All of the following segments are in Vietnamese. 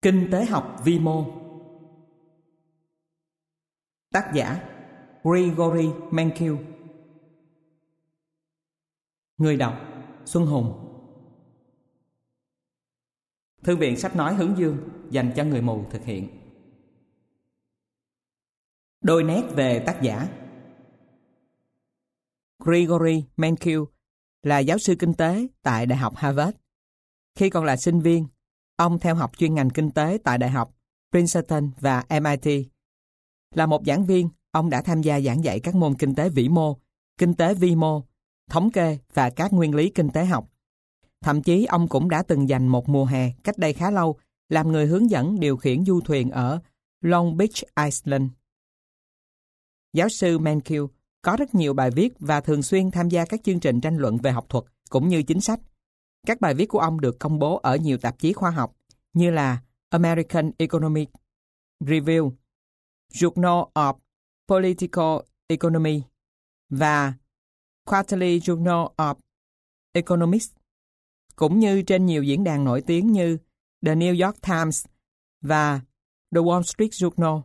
Kinh tế học vi mô. Tác giả Grigory Menkiw. Người đọc Xuân Hùng. Thư viện sách nói Hướng Dương dành cho người mù thực hiện. Đôi nét về tác giả. Grigory Menkiw là giáo sư kinh tế tại Đại học Harvard. Khi còn là sinh viên, ông theo học chuyên ngành kinh tế tại Đại học Princeton và MIT. Là một giảng viên, ông đã tham gia giảng dạy các môn kinh tế vĩ mô, kinh tế vi mô, thống kê và các nguyên lý kinh tế học. Thậm chí ông cũng đã từng dành một mùa hè cách đây khá lâu làm người hướng dẫn điều khiển du thuyền ở Long Beach Island. Giáo sư Menkiw có rất nhiều bài viết và thường xuyên tham gia các chương trình tranh luận về học thuật cũng như chính sách. Các bài viết của ông được công bố ở nhiều tạp chí khoa học như là American Economic Review, Journal of Political Economy và Quarterly Journal of Economics, cũng như trên nhiều diễn đàn nổi tiếng như The New York Times và The Wall Street Journal.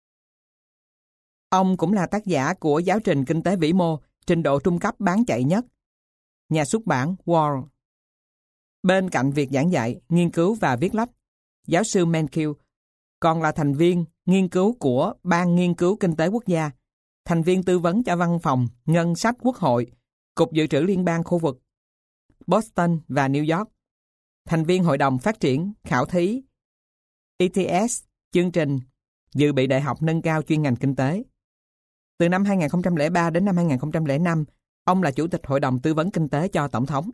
Ông cũng là tác giả của giáo trình kinh tế vĩ mô trình độ trung cấp bán chạy nhất, nhà xuất bản World. Bên cạnh việc giảng dạy, nghiên cứu và viết lách, giáo sư Menkiw còn là thành viên nghiên cứu của Ban Nghiên cứu Kinh tế Quốc gia, thành viên tư vấn cho Văn phòng Ngân sách Quốc hội, Cục Dự trữ Liên bang khu vực Boston và New York, thành viên Hội đồng Phát triển Khảo thí ETS, chương trình dự bị đại học nâng cao chuyên ngành kinh tế. Từ năm 2003 đến năm 2005, ông là Chủ tịch Hội đồng Tư vấn Kinh tế cho Tổng thống.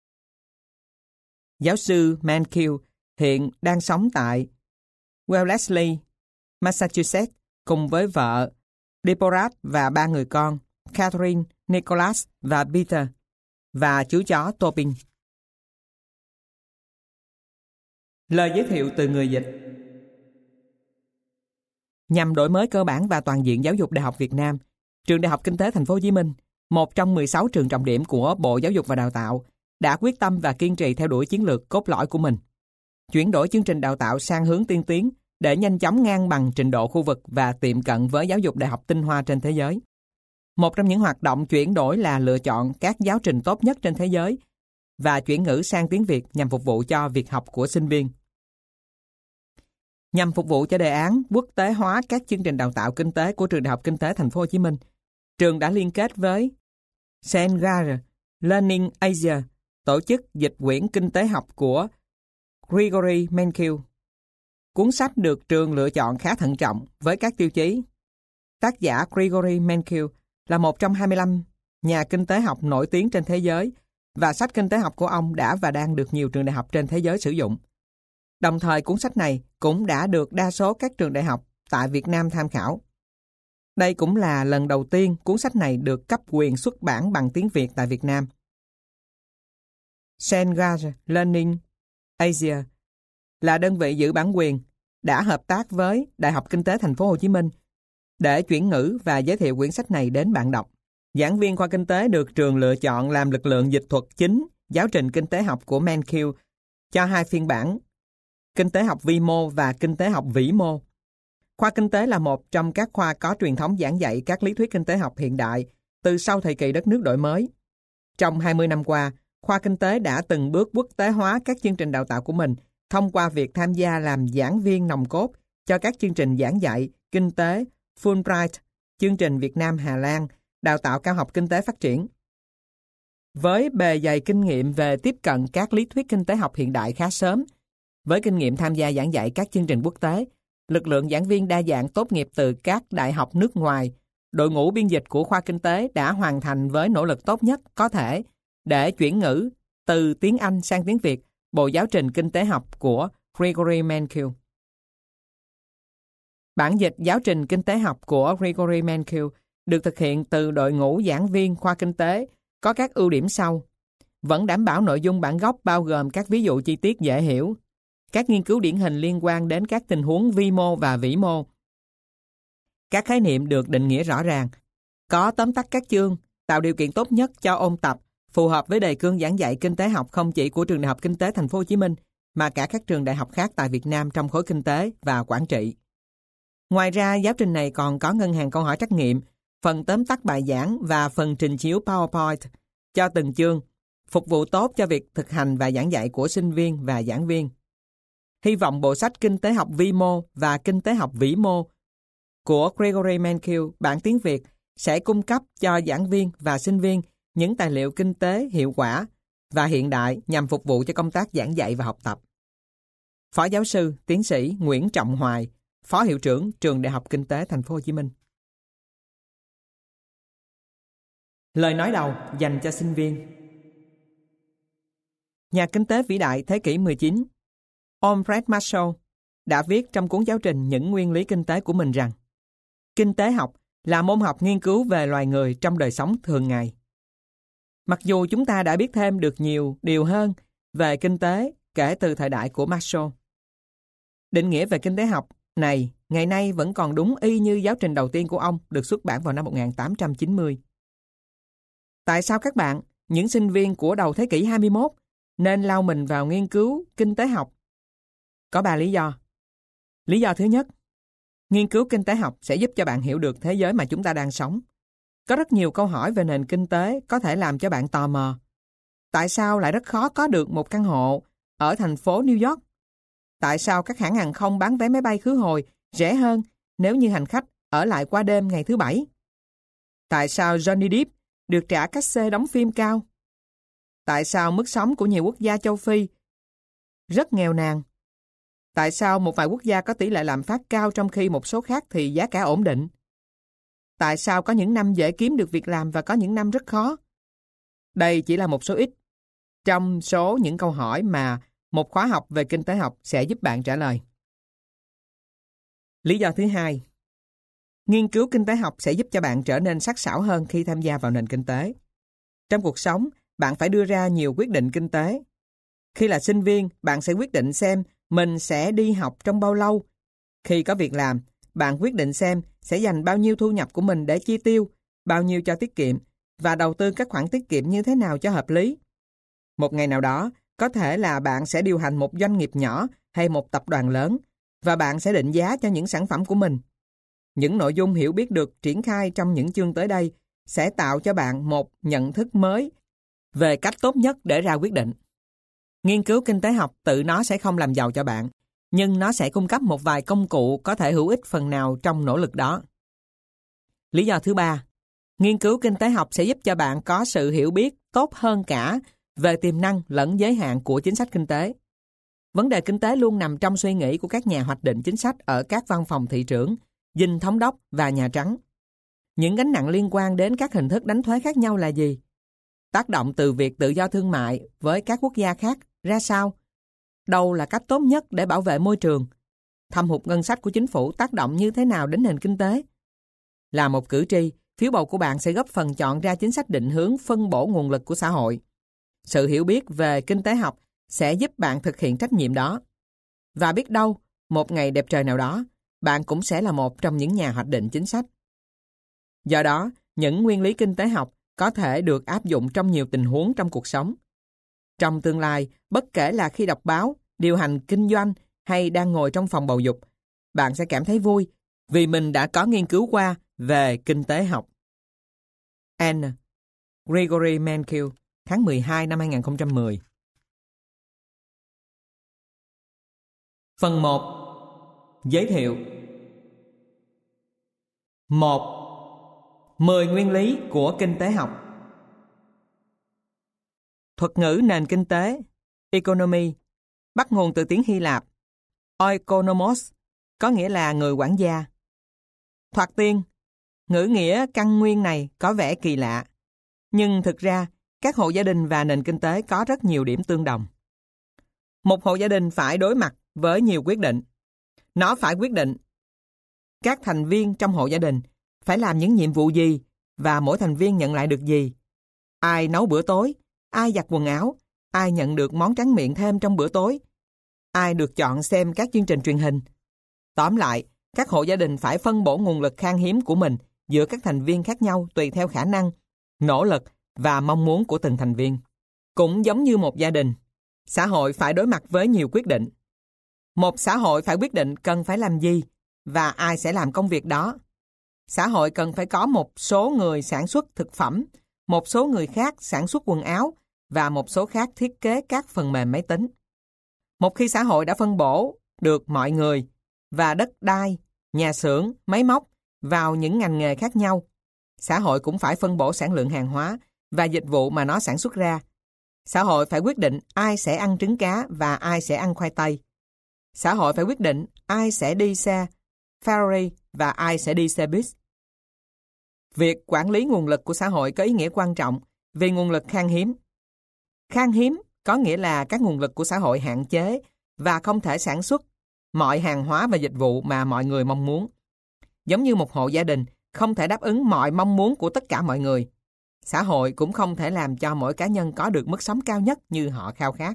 Giáo sư Menkiw hiện đang sống tại Wellesley, Massachusetts cùng với vợ Deborah và 3 người con Catherine, Nicholas và Peter và chú chó Topin. Lời giới thiệu từ người dịch. Nhằm đổi mới cơ bản và toàn diện giáo dục Đại học Việt Nam, Trường Đại học Kinh tế Thành phố Hồ Chí Minh, một trong 16 trường trọng điểm của Bộ Giáo dục và Đào tạo, đã quyết tâm và kiên trì theo đuổi chiến lược cốt lõi của mình, chuyển đổi chương trình đào tạo sang hướng tiên tiến để nhanh chóng ngang bằng trình độ khu vực và tiệm cận với giáo dục đại học tinh hoa trên thế giới. Một trong những hoạt động chuyển đổi là lựa chọn các giáo trình tốt nhất trên thế giới và chuyển ngữ sang tiếng Việt nhằm phục vụ cho việc học của sinh viên. Nhằm phục vụ cho đề án quốc tế hóa các chương trình đào tạo kinh tế của Trường Đại học Kinh tế Thành phố Hồ Chí Minh, trường đã liên kết với Cengage Learning Asia, tổ chức dịch quyển kinh tế học của Grigory Menkiw. Cuốn sách được trường lựa chọn khá thận trọng với các tiêu chí. Tác giả Grigory Menkiw là một trong 25 nhà kinh tế học nổi tiếng trên thế giới và sách kinh tế học của ông đã và đang được nhiều trường đại học trên thế giới sử dụng. Đồng thời cuốn sách này cũng đã được đa số các trường đại học tại Việt Nam tham khảo. Đây cũng là lần đầu tiên cuốn sách này được cấp quyền xuất bản bằng tiếng Việt tại Việt Nam. Cengage Learning Asia là đơn vị giữ bản quyền đã hợp tác với Đại học Kinh tế Thành phố Hồ Chí Minh để chuyển ngữ và giới thiệu quyển sách này đến bạn đọc. Giảng viên khoa kinh tế được trường lựa chọn làm lực lượng dịch thuật chính giáo trình kinh tế học của Menkiw cho 2 phiên bản, kinh tế học vi mô và kinh tế học vĩ mô. Khoa kinh tế là một trong các khoa có truyền thống giảng dạy các lý thuyết kinh tế học hiện đại từ sau thời kỳ đất nước đổi mới. Trong 20 năm qua, khoa kinh tế đã từng bước quốc tế hóa các chương trình đào tạo của mình thông qua việc tham gia làm giảng viên nòng cốt cho các chương trình giảng dạy kinh tế Fulbright, chương trình Việt Nam Hà Lan, đào tạo cao học kinh tế phát triển. Với bề dày kinh nghiệm về tiếp cận các lý thuyết kinh tế học hiện đại khá sớm, với kinh nghiệm tham gia giảng dạy các chương trình quốc tế, lực lượng giảng viên đa dạng tốt nghiệp từ các đại học nước ngoài, đội ngũ biên dịch của khoa kinh tế đã hoàn thành với nỗ lực tốt nhất có thể để chuyển ngữ từ tiếng Anh sang tiếng Việt bộ giáo trình kinh tế học của Grigory Menkiw. Bản dịch giáo trình kinh tế học của Grigory Menkiw được thực hiện từ đội ngũ giảng viên khoa kinh tế có các ưu điểm sau. Vẫn đảm bảo nội dung bản gốc bao gồm các ví dụ chi tiết dễ hiểu, các nghiên cứu điển hình liên quan đến các tình huống vi mô và vĩ mô. Các khái niệm được định nghĩa rõ ràng, có tóm tắt các chương, tạo điều kiện tốt nhất cho ôn tập, phù hợp với đề cương giảng dạy kinh tế học không chỉ của Trường Đại học Kinh tế Thành phố Hồ Chí Minh mà cả các trường đại học khác tại Việt Nam trong khối kinh tế và quản trị. Ngoài ra, giáo trình này còn có ngân hàng câu hỏi trắc nghiệm, phần tóm tắt bài giảng và phần trình chiếu PowerPoint cho từng chương, phục vụ tốt cho việc thực hành và giảng dạy của sinh viên và giảng viên. Hy vọng bộ sách Kinh tế học vi mô và Kinh tế học vĩ mô của Gregory Mankiw bản tiếng Việt sẽ cung cấp cho giảng viên và sinh viên những tài liệu kinh tế hiệu quả và hiện đại nhằm phục vụ cho công tác giảng dạy và học tập. Phó giáo sư, tiến sĩ Nguyễn Trọng Hoài, Phó Hiệu trưởng Trường Đại học Kinh tế Thành phố Hồ Chí Minh. Lời nói đầu dành cho sinh viên. Nhà kinh tế vĩ đại thế kỷ 19, Alfred Marshall đã viết trong cuốn giáo trình những nguyên lý kinh tế của mình rằng kinh tế học là môn học nghiên cứu về loài người trong đời sống thường ngày. Mặc dù chúng ta đã biết thêm được nhiều điều hơn về kinh tế kể từ thời đại của Marshall, định nghĩa về kinh tế học này ngày nay vẫn còn đúng y như giáo trình đầu tiên của ông được xuất bản vào năm 1890. Tại sao các bạn, những sinh viên của đầu thế kỷ 21, nên lao mình vào nghiên cứu kinh tế học? Có 3 lý do. Lý do thứ nhất, nghiên cứu kinh tế học sẽ giúp cho bạn hiểu được thế giới mà chúng ta đang sống. Có rất nhiều câu hỏi về nền kinh tế có thể làm cho bạn tò mò. Tại sao lại rất khó có được một căn hộ ở thành phố New York? Tại sao các hãng hàng không bán vé máy bay khứ hồi rẻ hơn nếu như hành khách ở lại qua đêm ngày thứ Bảy? Tại sao Johnny Depp được trả cát-xê đóng phim cao? Tại sao mức sống của nhiều quốc gia châu Phi rất nghèo nàn? Tại sao một vài quốc gia có tỷ lệ lạm phát cao trong khi một số khác thì giá cả ổn định? Tại sao có những năm dễ kiếm được việc làm và có những năm rất khó? Đây chỉ là một số ít trong số những câu hỏi mà một khóa học về kinh tế học sẽ giúp bạn trả lời. Lý do thứ hai, nghiên cứu kinh tế học sẽ giúp cho bạn trở nên sắc sảo hơn khi tham gia vào nền kinh tế. Trong cuộc sống, bạn phải đưa ra nhiều quyết định kinh tế. Khi là sinh viên, bạn sẽ quyết định xem mình sẽ đi học trong bao lâu. Khi có việc làm, bạn quyết định xem sẽ dành bao nhiêu thu nhập của mình để chi tiêu, bao nhiêu cho tiết kiệm và đầu tư các khoản tiết kiệm như thế nào cho hợp lý. Một ngày nào đó, có thể là bạn sẽ điều hành một doanh nghiệp nhỏ hay một tập đoàn lớn và bạn sẽ định giá cho những sản phẩm của mình. Những nội dung hiểu biết được triển khai trong những chương tới đây sẽ tạo cho bạn một nhận thức mới về cách tốt nhất để ra quyết định. Nghiên cứu kinh tế học tự nó sẽ không làm giàu cho bạn, nhưng nó sẽ cung cấp một vài công cụ có thể hữu ích phần nào trong nỗ lực đó. Lý do thứ ba, nghiên cứu kinh tế học sẽ giúp cho bạn có sự hiểu biết tốt hơn cả về tiềm năng lẫn giới hạn của chính sách kinh tế. Vấn đề kinh tế luôn nằm trong suy nghĩ của các nhà hoạch định chính sách ở các văn phòng thị trưởng, dinh thống đốc và Nhà Trắng. Những gánh nặng liên quan đến các hình thức đánh thuế khác nhau là gì? Tác động từ việc tự do thương mại với các quốc gia khác ra sao? Đâu là cách tốt nhất để bảo vệ môi trường? Thâm hụt ngân sách của chính phủ tác động như thế nào đến nền kinh tế? Là một cử tri, phiếu bầu của bạn sẽ góp phần chọn ra chính sách định hướng phân bổ nguồn lực của xã hội. Sự hiểu biết về kinh tế học sẽ giúp bạn thực hiện trách nhiệm đó. Và biết đâu, một ngày đẹp trời nào đó, bạn cũng sẽ là một trong những nhà hoạch định chính sách. Do đó, những nguyên lý kinh tế học có thể được áp dụng trong nhiều tình huống trong cuộc sống. Trong tương lai, bất kể là khi đọc báo, điều hành kinh doanh hay đang ngồi trong phòng bầu dục, bạn sẽ cảm thấy vui vì mình đã có nghiên cứu qua về kinh tế học. N. Gregory Mankiw, tháng 12 năm 2010. Phần 1. Giới thiệu. 1. 10 nguyên lý của kinh tế học. Thuật ngữ nền kinh tế, economy, bắt nguồn từ tiếng Hy Lạp, oikonomos, có nghĩa là người quản gia. Thoạt tiên, ngữ nghĩa căn nguyên này có vẻ kỳ lạ, nhưng thực ra các hộ gia đình và nền kinh tế có rất nhiều điểm tương đồng. Một hộ gia đình phải đối mặt với nhiều quyết định. Nó phải quyết định các thành viên trong hộ gia đình phải làm những nhiệm vụ gì và mỗi thành viên nhận lại được gì. Ai nấu bữa tối, ai giặt quần áo, ai nhận được món tráng miệng thêm trong bữa tối, ai được chọn xem các chương trình truyền hình. Tóm lại, các hộ gia đình phải phân bổ nguồn lực khan hiếm của mình giữa các thành viên khác nhau tùy theo khả năng, nỗ lực và mong muốn của từng thành viên. Cũng giống như một gia đình, Xã hội phải đối mặt với nhiều quyết định. Một xã hội phải quyết định cần phải làm gì và ai sẽ làm công việc đó. Xã hội cần phải có một số người sản xuất thực phẩm, một số người khác sản xuất quần áo và một số khác thiết kế các phần mềm máy tính. Một khi xã hội đã phân bổ được mọi người và đất đai, nhà xưởng, máy móc vào những ngành nghề khác nhau, xã hội cũng phải phân bổ sản lượng hàng hóa và dịch vụ mà nó sản xuất ra. Xã hội phải quyết định ai sẽ ăn trứng cá và ai sẽ ăn khoai tây. Xã hội phải quyết định ai sẽ đi xe Ferrari và ai sẽ đi xe buýt. Việc quản lý nguồn lực của xã hội có ý nghĩa quan trọng vì nguồn lực khan hiếm. Khan hiếm có nghĩa là các nguồn lực của xã hội hạn chế và không thể sản xuất mọi hàng hóa và dịch vụ mà mọi người mong muốn. Giống như một hộ gia đình không thể đáp ứng mọi mong muốn của tất cả mọi người, xã hội cũng không thể làm cho mỗi cá nhân có được mức sống cao nhất như họ khao khát.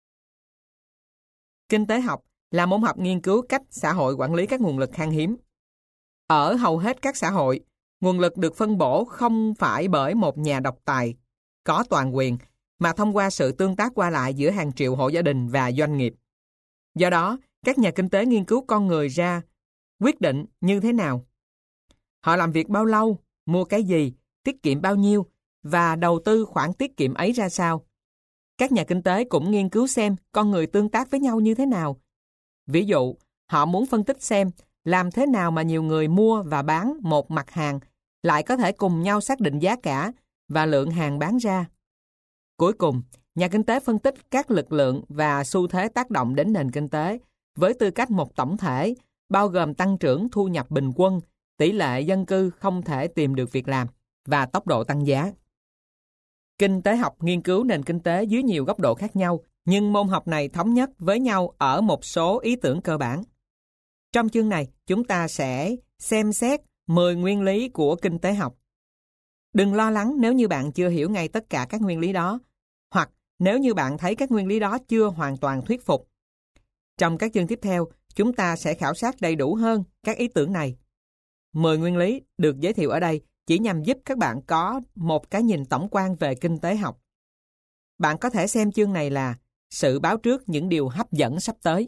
Kinh tế học là môn học nghiên cứu cách xã hội quản lý các nguồn lực khan hiếm. Ở hầu hết các xã hội, nguồn lực được phân bổ không phải bởi một nhà độc tài có toàn quyền, mà thông qua sự tương tác qua lại giữa hàng triệu hộ gia đình và doanh nghiệp. Do đó, các nhà kinh tế nghiên cứu con người ra quyết định như thế nào. Họ làm việc bao lâu, mua cái gì, tiết kiệm bao nhiêu và đầu tư khoản tiết kiệm ấy ra sao. Các nhà kinh tế cũng nghiên cứu xem con người tương tác với nhau như thế nào. Ví dụ, họ muốn phân tích xem làm thế nào mà nhiều người mua và bán một mặt hàng lại có thể cùng nhau xác định giá cả và lượng hàng bán ra. Cuối cùng, nhà kinh tế phân tích các lực lượng và xu thế tác động đến nền kinh tế với tư cách một tổng thể, bao gồm tăng trưởng thu nhập bình quân, tỷ lệ dân cư không thể tìm được việc làm và tốc độ tăng giá. Kinh tế học nghiên cứu nền kinh tế dưới nhiều góc độ khác nhau, nhưng môn học này thống nhất với nhau ở một số ý tưởng cơ bản. Trong chương này, chúng ta sẽ xem xét 10 nguyên lý của kinh tế học. Đừng lo lắng nếu như bạn chưa hiểu ngay tất cả các nguyên lý đó, hoặc nếu như bạn thấy các nguyên lý đó chưa hoàn toàn thuyết phục. Trong các chương tiếp theo, chúng ta sẽ khảo sát đầy đủ hơn các ý tưởng này. 10 nguyên lý được giới thiệu ở đây chỉ nhằm giúp các bạn có một cái nhìn tổng quan về kinh tế học. Bạn có thể xem chương này là sự báo trước những điều hấp dẫn sắp tới.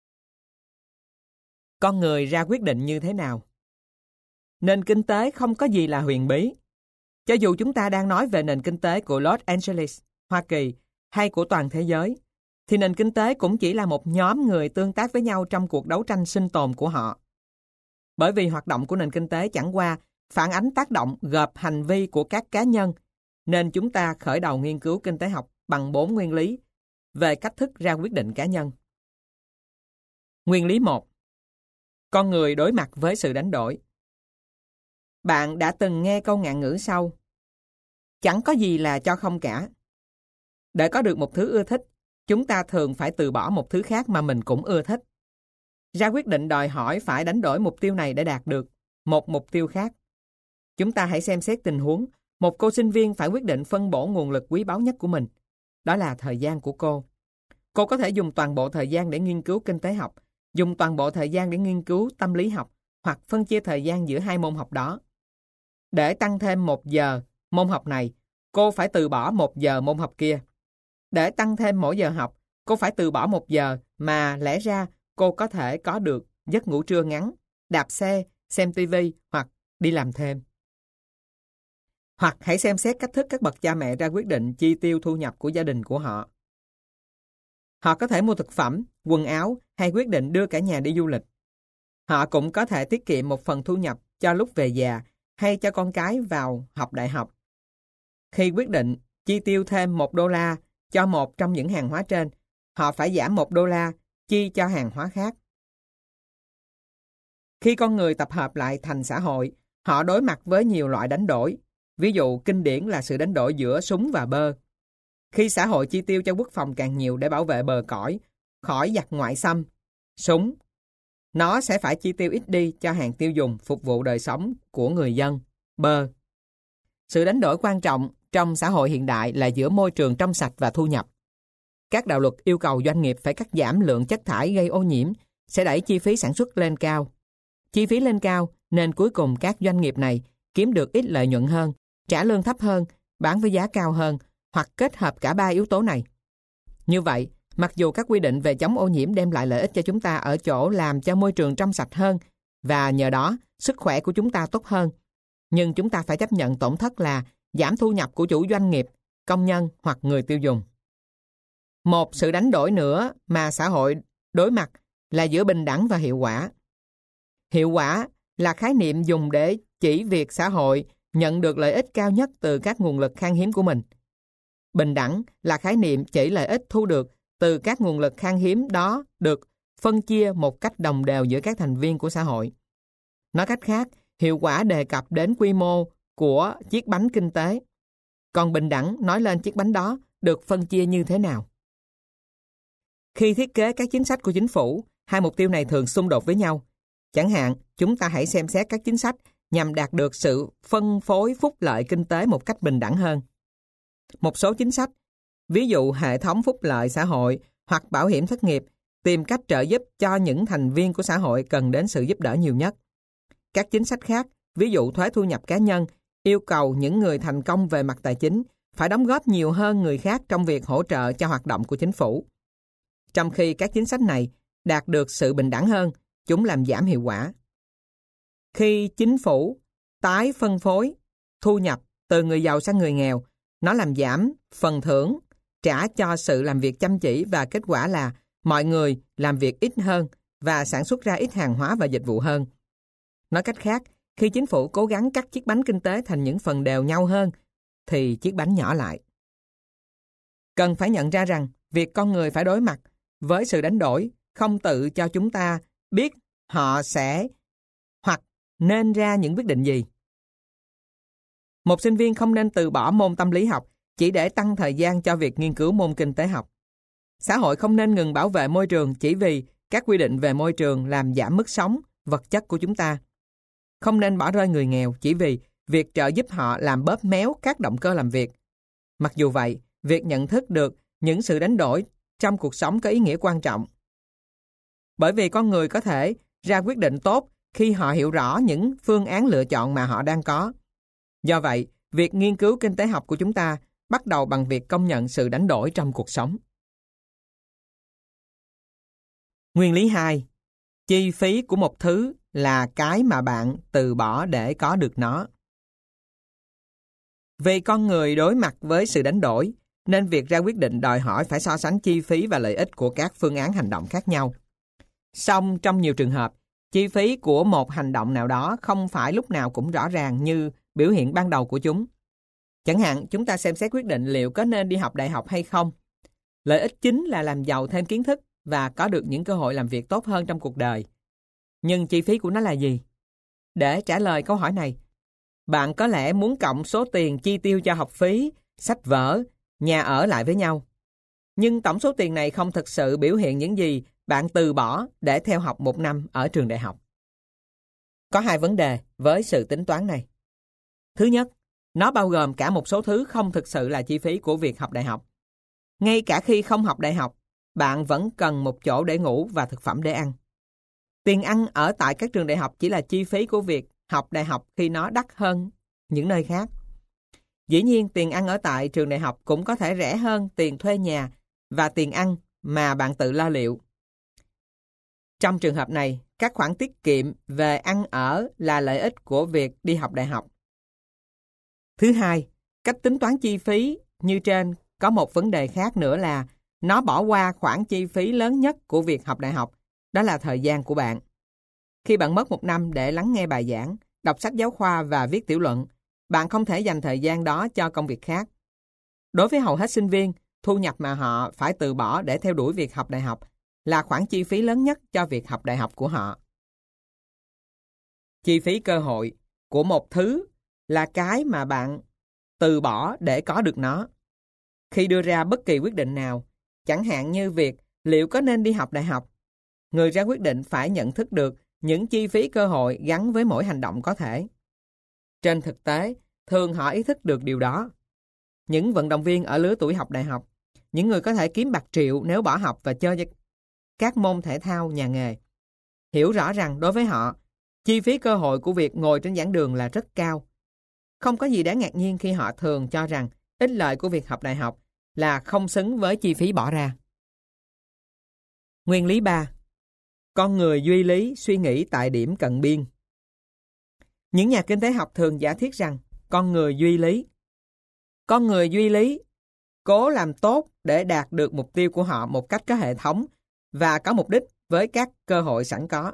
Con người ra quyết định như thế nào? Nền kinh tế không có gì là huyền bí. Cho dù chúng ta đang nói về nền kinh tế của Los Angeles, Hoa Kỳ hay của toàn thế giới, thì nền kinh tế cũng chỉ là một nhóm người tương tác với nhau trong cuộc đấu tranh sinh tồn của họ. Bởi vì hoạt động của nền kinh tế chẳng qua phản ánh tác động gộp hành vi của các cá nhân, nên chúng ta khởi đầu nghiên cứu kinh tế học bằng 4 nguyên lý về cách thức ra quyết định cá nhân. Nguyên lý 1. Con người đối mặt với sự đánh đổi. Bạn đã từng nghe câu ngạn ngữ sau: chẳng có gì là cho không cả. Để có được một thứ ưa thích, chúng ta thường phải từ bỏ một thứ khác mà mình cũng ưa thích. Ra quyết định đòi hỏi phải đánh đổi mục tiêu này để đạt được một mục tiêu khác. Chúng ta hãy xem xét tình huống một cô sinh viên phải quyết định phân bổ nguồn lực quý báu nhất của mình. Đó là thời gian của cô. Cô có thể dùng toàn bộ thời gian để nghiên cứu kinh tế học, dùng toàn bộ thời gian để nghiên cứu tâm lý học, hoặc phân chia thời gian giữa hai môn học đó. Để tăng thêm 1 giờ môn học này, cô phải từ bỏ 1 giờ môn học kia. Để tăng thêm mỗi giờ học, cô phải từ bỏ 1 giờ mà lẽ ra cô có thể có được giấc ngủ trưa ngắn, đạp xe, xem TV hoặc đi làm thêm. Hoặc hãy xem xét cách thức các bậc cha mẹ ra quyết định chi tiêu thu nhập của gia đình của họ. Họ có thể mua thực phẩm, quần áo hay quyết định đưa cả nhà đi du lịch. Họ cũng có thể tiết kiệm một phần thu nhập cho lúc về già hay cho con cái vào học đại học. Khi quyết định chi tiêu thêm $1 cho một trong những hàng hóa trên, họ phải giảm $1 chi cho hàng hóa khác. Khi con người tập hợp lại thành xã hội, họ đối mặt với nhiều loại đánh đổi. Ví dụ kinh điển là sự đánh đổi giữa súng và bơ. Khi xã hội chi tiêu cho quốc phòng càng nhiều để bảo vệ bờ cõi khỏi giặc ngoại xâm, súng, nó sẽ phải chi tiêu ít đi cho hàng tiêu dùng phục vụ đời sống của người dân, bơ. Sự đánh đổi quan trọng trong xã hội hiện đại là giữa môi trường trong sạch và thu nhập. Các đạo luật yêu cầu doanh nghiệp phải cắt giảm lượng chất thải gây ô nhiễm, sẽ đẩy chi phí sản xuất lên cao. Chi phí lên cao nên cuối cùng các doanh nghiệp này kiếm được ít lợi nhuận hơn, trả lương thấp hơn, bán với giá cao hơn, hoặc kết hợp cả 3 yếu tố này. Như vậy, Mặc dù các quy định về chống ô nhiễm đem lại lợi ích cho chúng ta ở chỗ làm cho môi trường trong sạch hơn và nhờ đó sức khỏe của chúng ta tốt hơn, nhưng chúng ta phải chấp nhận tổn thất là giảm thu nhập của chủ doanh nghiệp, công nhân hoặc người tiêu dùng. Một sự đánh đổi nữa mà xã hội đối mặt là giữa bình đẳng và hiệu quả. Hiệu quả là khái niệm dùng để chỉ việc xã hội nhận được lợi ích cao nhất từ các nguồn lực khan hiếm của mình. Bình đẳng là khái niệm chỉ lợi ích thu được từ các nguồn lực khan hiếm đó được phân chia một cách đồng đều giữa các thành viên của xã hội. Nói cách khác, hiệu quả đề cập đến quy mô của chiếc bánh kinh tế, còn bình đẳng nói lên chiếc bánh đó được phân chia như thế nào. Khi thiết kế các chính sách của chính phủ, hai mục tiêu này thường xung đột với nhau. Chẳng hạn, chúng ta hãy xem xét các chính sách nhằm đạt được sự phân phối phúc lợi kinh tế một cách bình đẳng hơn. Một số chính sách, ví dụ hệ thống phúc lợi xã hội hoặc bảo hiểm thất nghiệp, tìm cách trợ giúp cho những thành viên của xã hội cần đến sự giúp đỡ nhiều nhất. Các chính sách khác, ví dụ thuế thu nhập cá nhân, yêu cầu những người thành công về mặt tài chính phải đóng góp nhiều hơn người khác trong việc hỗ trợ cho hoạt động của chính phủ. Trong khi các chính sách này đạt được sự bình đẳng hơn, chúng làm giảm hiệu quả. Khi chính phủ tái phân phối thu nhập từ người giàu sang người nghèo, nó làm giảm phần thưởng trả cho sự làm việc chăm chỉ và kết quả là mọi người làm việc ít hơn và sản xuất ra ít hàng hóa và dịch vụ hơn. Nói cách khác, khi chính phủ cố gắng cắt chiếc bánh kinh tế thành những phần đều nhau hơn, thì chiếc bánh nhỏ lại. Cần phải nhận ra rằng, việc con người phải đối mặt với sự đánh đổi không tự cho chúng ta biết họ sẽ hoặc nên ra những quyết định gì. Một sinh viên không nên từ bỏ môn tâm lý học chỉ để tăng thời gian cho việc nghiên cứu môn kinh tế học. Xã hội không nên ngừng bảo vệ môi trường chỉ vì các quy định về môi trường làm giảm mức sống, vật chất của chúng ta. Không nên bỏ rơi người nghèo chỉ vì việc trợ giúp họ làm bóp méo các động cơ làm việc. Mặc dù vậy, việc nhận thức được những sự đánh đổi trong cuộc sống có ý nghĩa quan trọng. Bởi vì con người có thể ra quyết định tốt khi họ hiểu rõ những phương án lựa chọn mà họ đang có. Do vậy, việc nghiên cứu kinh tế học của chúng ta bắt đầu bằng việc công nhận sự đánh đổi trong cuộc sống. Nguyên lý 2. Chi phí của một thứ là cái mà bạn từ bỏ để có được nó. Vì con người đối mặt với sự đánh đổi, nên việc ra quyết định đòi hỏi phải so sánh chi phí và lợi ích của các phương án hành động khác nhau. Song trong nhiều trường hợp, chi phí của một hành động nào đó không phải lúc nào cũng rõ ràng như biểu hiện ban đầu của chúng. Chẳng hạn, chúng ta xem xét quyết định liệu có nên đi học đại học hay không. Lợi ích chính là làm giàu thêm kiến thức và có được những cơ hội làm việc tốt hơn trong cuộc đời. Nhưng chi phí của nó là gì? Để trả lời câu hỏi này, bạn có lẽ muốn cộng số tiền chi tiêu cho học phí, sách vở, nhà ở lại với nhau. Nhưng tổng số tiền này không thực sự biểu hiện những gì bạn từ bỏ để theo học một năm ở trường đại học. Có hai vấn đề với sự tính toán này. Thứ nhất, nó bao gồm cả một số thứ không thực sự là chi phí của việc học đại học. Ngay cả khi không học đại học, bạn vẫn cần một chỗ để ngủ và thực phẩm để ăn. Tiền ăn ở tại các trường đại học chỉ là chi phí của việc học đại học khi nó đắt hơn những nơi khác. Dĩ nhiên, tiền ăn ở tại trường đại học cũng có thể rẻ hơn tiền thuê nhà và tiền ăn mà bạn tự lo liệu. Trong trường hợp này, các khoản tiết kiệm về ăn ở là lợi ích của việc đi học đại học. Thứ hai, cách tính toán chi phí như trên có một vấn đề khác nữa là nó bỏ qua khoản chi phí lớn nhất của việc học đại học, đó là thời gian của bạn. Khi bạn mất một năm để lắng nghe bài giảng, đọc sách giáo khoa và viết tiểu luận, bạn không thể dành thời gian đó cho công việc khác. Đối với hầu hết sinh viên, thu nhập mà họ phải từ bỏ để theo đuổi việc học đại học là khoản chi phí lớn nhất cho việc học đại học của họ. Chi phí cơ hội của một thứ là cái mà bạn từ bỏ để có được nó. Khi đưa ra bất kỳ quyết định nào, chẳng hạn như việc liệu có nên đi học đại học, người ra quyết định phải nhận thức được những chi phí cơ hội gắn với mỗi hành động có thể. Trên thực tế, thường họ ý thức được điều đó. Những vận động viên ở lứa tuổi học đại học, những người có thể kiếm bạc triệu nếu bỏ học và chơi các môn thể thao nhà nghề, hiểu rõ rằng đối với họ, chi phí cơ hội của việc ngồi trên giảng đường là rất cao. Không có gì đáng ngạc nhiên khi họ thường cho rằng ích lợi của việc học đại học là không xứng với chi phí bỏ ra. Nguyên lý 3. Con người duy lý suy nghĩ tại điểm cận biên. Những nhà kinh tế học thường giả thiết rằng con người duy lý cố làm tốt để đạt được mục tiêu của họ một cách có hệ thống và có mục đích với các cơ hội sẵn có.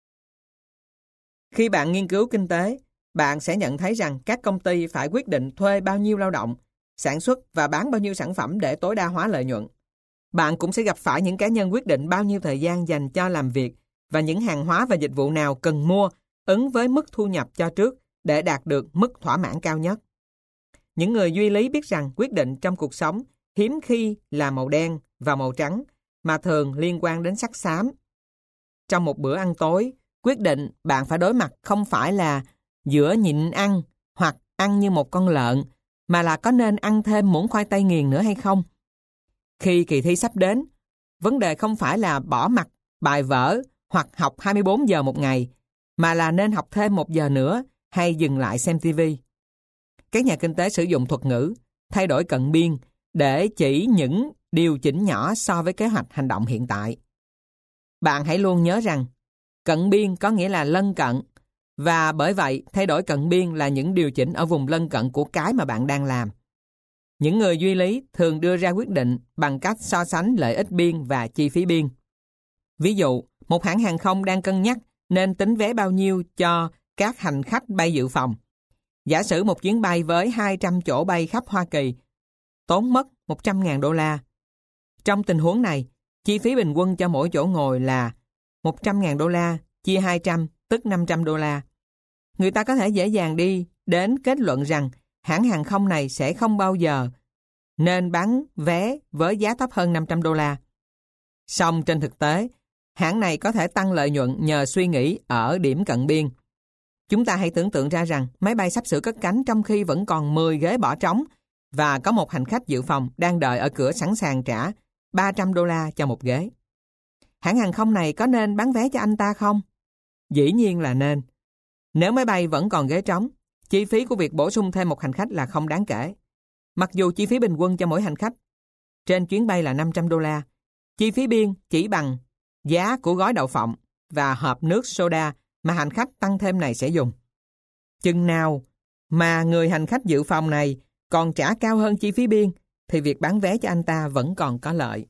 Khi bạn nghiên cứu kinh tế, bạn sẽ nhận thấy rằng các công ty phải quyết định thuê bao nhiêu lao động, sản xuất và bán bao nhiêu sản phẩm để tối đa hóa lợi nhuận. Bạn cũng sẽ gặp phải những cá nhân quyết định bao nhiêu thời gian dành cho làm việc và những hàng hóa và dịch vụ nào cần mua ứng với mức thu nhập cho trước để đạt được mức thỏa mãn cao nhất. Những người duy lý biết rằng quyết định trong cuộc sống hiếm khi là màu đen và màu trắng, mà thường liên quan đến sắc xám. Trong một bữa ăn tối, quyết định bạn phải đối mặt không phải là giữa nhịn ăn hoặc ăn như một con lợn, mà là có nên ăn thêm muỗng khoai tây nghiền nữa hay không. Khi kỳ thi sắp đến, vấn đề không phải là bỏ mặc bài vở hoặc học 24 giờ một ngày, mà là nên học thêm 1 giờ nữa hay dừng lại xem TV. Các nhà kinh tế sử dụng thuật ngữ thay đổi cận biên để chỉ những điều chỉnh nhỏ so với kế hoạch hành động hiện tại. Bạn hãy luôn nhớ rằng cận biên có nghĩa là lân cận, và bởi vậy thay đổi cận biên là những điều chỉnh ở vùng lân cận của cái mà bạn đang làm. Những người duy lý thường đưa ra quyết định bằng cách so sánh lợi ích biên và chi phí biên. Ví dụ, một hãng hàng không đang cân nhắc nên tính vé bao nhiêu cho các hành khách bay dự phòng. Giả sử một chuyến bay với 200 chỗ bay khắp Hoa Kỳ tốn mất $100.000. Trong tình huống này, chi phí bình quân cho mỗi chỗ ngồi là $100.000 chia 200 tức $500. Người ta có thể dễ dàng đi đến kết luận rằng hãng hàng không này sẽ không bao giờ nên bán vé với giá thấp hơn $500. Song trên thực tế, hãng này có thể tăng lợi nhuận nhờ suy nghĩ ở điểm cận biên. Chúng ta hãy tưởng tượng ra rằng máy bay sắp sửa cất cánh trong khi vẫn còn 10 ghế bỏ trống và có một hành khách dự phòng đang đợi ở cửa sẵn sàng trả $300 cho một ghế. Hãng hàng không này có nên bán vé cho anh ta không? Dĩ nhiên là nên. Nếu máy bay vẫn còn ghế trống, chi phí của việc bổ sung thêm một hành khách là không đáng kể. Mặc dù chi phí bình quân cho mỗi hành khách trên chuyến bay là $500, chi phí biên chỉ bằng giá của gói đậu phộng và hộp nước soda mà hành khách tăng thêm này sẽ dùng. Chừng nào mà người hành khách dự phòng này còn trả cao hơn chi phí biên, thì việc bán vé cho anh ta vẫn còn có lợi.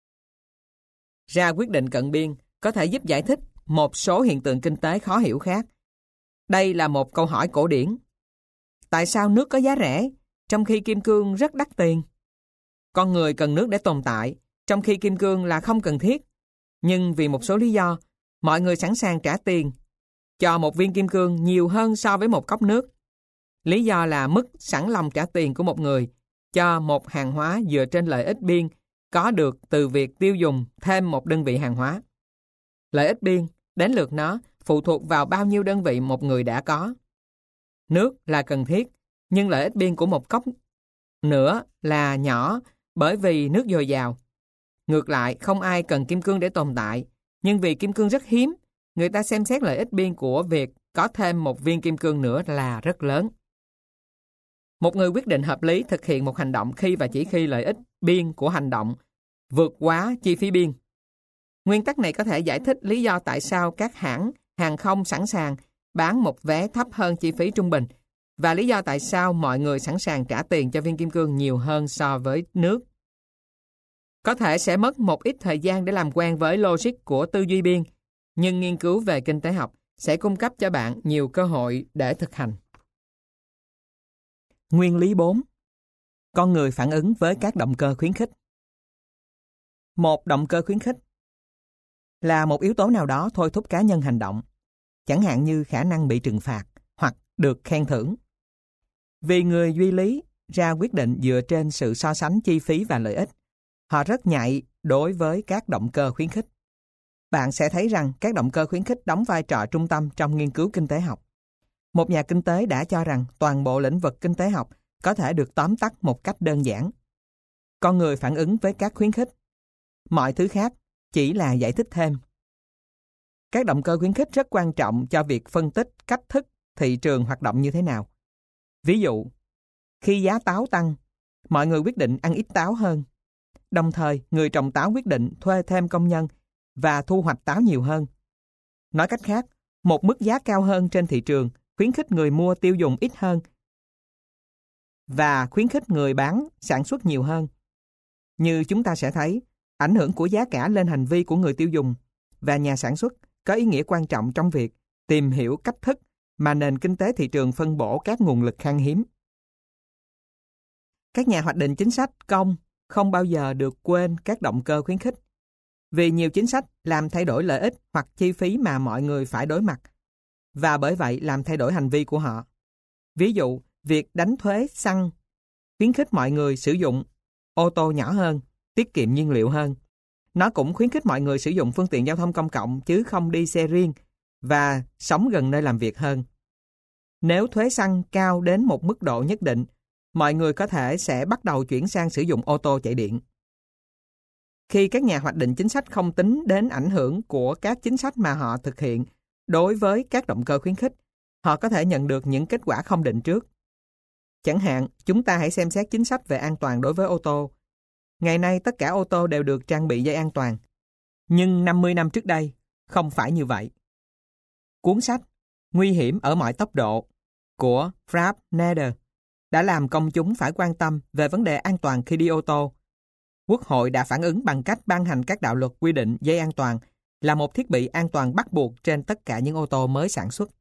Ra quyết định cận biên có thể giúp giải thích một số hiện tượng kinh tế khó hiểu khác. Đây là một câu hỏi cổ điển. Tại sao nước có giá rẻ, trong khi kim cương rất đắt tiền? Con người cần nước để tồn tại, trong khi kim cương là không cần thiết. Nhưng vì một số lý do, mọi người sẵn sàng trả tiền cho một viên kim cương nhiều hơn so với một cốc nước. Lý do là mức sẵn lòng trả tiền của một người cho một hàng hóa dựa trên lợi ích biên có được từ việc tiêu dùng thêm một đơn vị hàng hóa. Lợi ích biên, đến lượt nó, phụ thuộc vào bao nhiêu đơn vị một người đã có. Nước là cần thiết, nhưng lợi ích biên của một cốc nữa là nhỏ bởi vì nước dồi dào. Ngược lại, không ai cần kim cương để tồn tại, nhưng vì kim cương rất hiếm, người ta xem xét lợi ích biên của việc có thêm một viên kim cương nữa là rất lớn. Một người quyết định hợp lý thực hiện một hành động khi và chỉ khi lợi ích biên của hành động vượt quá chi phí biên. Nguyên tắc này có thể giải thích lý do tại sao các hãng hàng không sẵn sàng bán một vé thấp hơn chi phí trung bình, và lý do tại sao mọi người sẵn sàng trả tiền cho viên kim cương nhiều hơn so với nước. Có thể sẽ mất một ít thời gian để làm quen với logic của tư duy biên, nhưng nghiên cứu về kinh tế học sẽ cung cấp cho bạn nhiều cơ hội để thực hành. Nguyên lý 4. Con người phản ứng với các động cơ khuyến khích. Một động cơ khuyến khích là một yếu tố nào đó thôi thúc cá nhân hành động, chẳng hạn như khả năng bị trừng phạt hoặc được khen thưởng. Vì người duy lý ra quyết định dựa trên sự so sánh chi phí và lợi ích, họ rất nhạy đối với các động cơ khuyến khích. Bạn sẽ thấy rằng các động cơ khuyến khích đóng vai trò trung tâm trong nghiên cứu kinh tế học. Một nhà kinh tế đã cho rằng toàn bộ lĩnh vực kinh tế học có thể được tóm tắt một cách đơn giản. Con người phản ứng với các khuyến khích. Mọi thứ khác chỉ là giải thích thêm. Các động cơ khuyến khích rất quan trọng cho việc phân tích cách thức thị trường hoạt động như thế nào. Ví dụ, khi giá táo tăng, mọi người quyết định ăn ít táo hơn. Đồng thời, người trồng táo quyết định thuê thêm công nhân và thu hoạch táo nhiều hơn. Nói cách khác, một mức giá cao hơn trên thị trường khuyến khích người mua tiêu dùng ít hơn và khuyến khích người bán sản xuất nhiều hơn. Như chúng ta sẽ thấy, ảnh hưởng của giá cả lên hành vi của người tiêu dùng và nhà sản xuất có ý nghĩa quan trọng trong việc tìm hiểu cách thức mà nền kinh tế thị trường phân bổ các nguồn lực khan hiếm. Các nhà hoạch định chính sách công không bao giờ được quên các động cơ khuyến khích, vì nhiều chính sách làm thay đổi lợi ích hoặc chi phí mà mọi người phải đối mặt, và bởi vậy làm thay đổi hành vi của họ. Ví dụ, việc đánh thuế xăng khuyến khích mọi người sử dụng ô tô nhỏ hơn, tiết kiệm nhiên liệu hơn. Nó cũng khuyến khích mọi người sử dụng phương tiện giao thông công cộng chứ không đi xe riêng và sống gần nơi làm việc hơn. Nếu thuế xăng cao đến một mức độ nhất định, mọi người có thể sẽ bắt đầu chuyển sang sử dụng ô tô chạy điện. Khi các nhà hoạch định chính sách không tính đến ảnh hưởng của các chính sách mà họ thực hiện đối với các động cơ khuyến khích, họ có thể nhận được những kết quả không định trước. Chẳng hạn, chúng ta hãy xem xét chính sách về an toàn đối với ô tô. Ngày nay, tất cả ô tô đều được trang bị dây an toàn. Nhưng 50 năm trước đây, không phải như vậy. Cuốn sách Nguy hiểm ở mọi tốc độ của Frank Nader đã làm công chúng phải quan tâm về vấn đề an toàn khi đi ô tô. Quốc hội đã phản ứng bằng cách ban hành các đạo luật quy định dây an toàn là một thiết bị an toàn bắt buộc trên tất cả những ô tô mới sản xuất.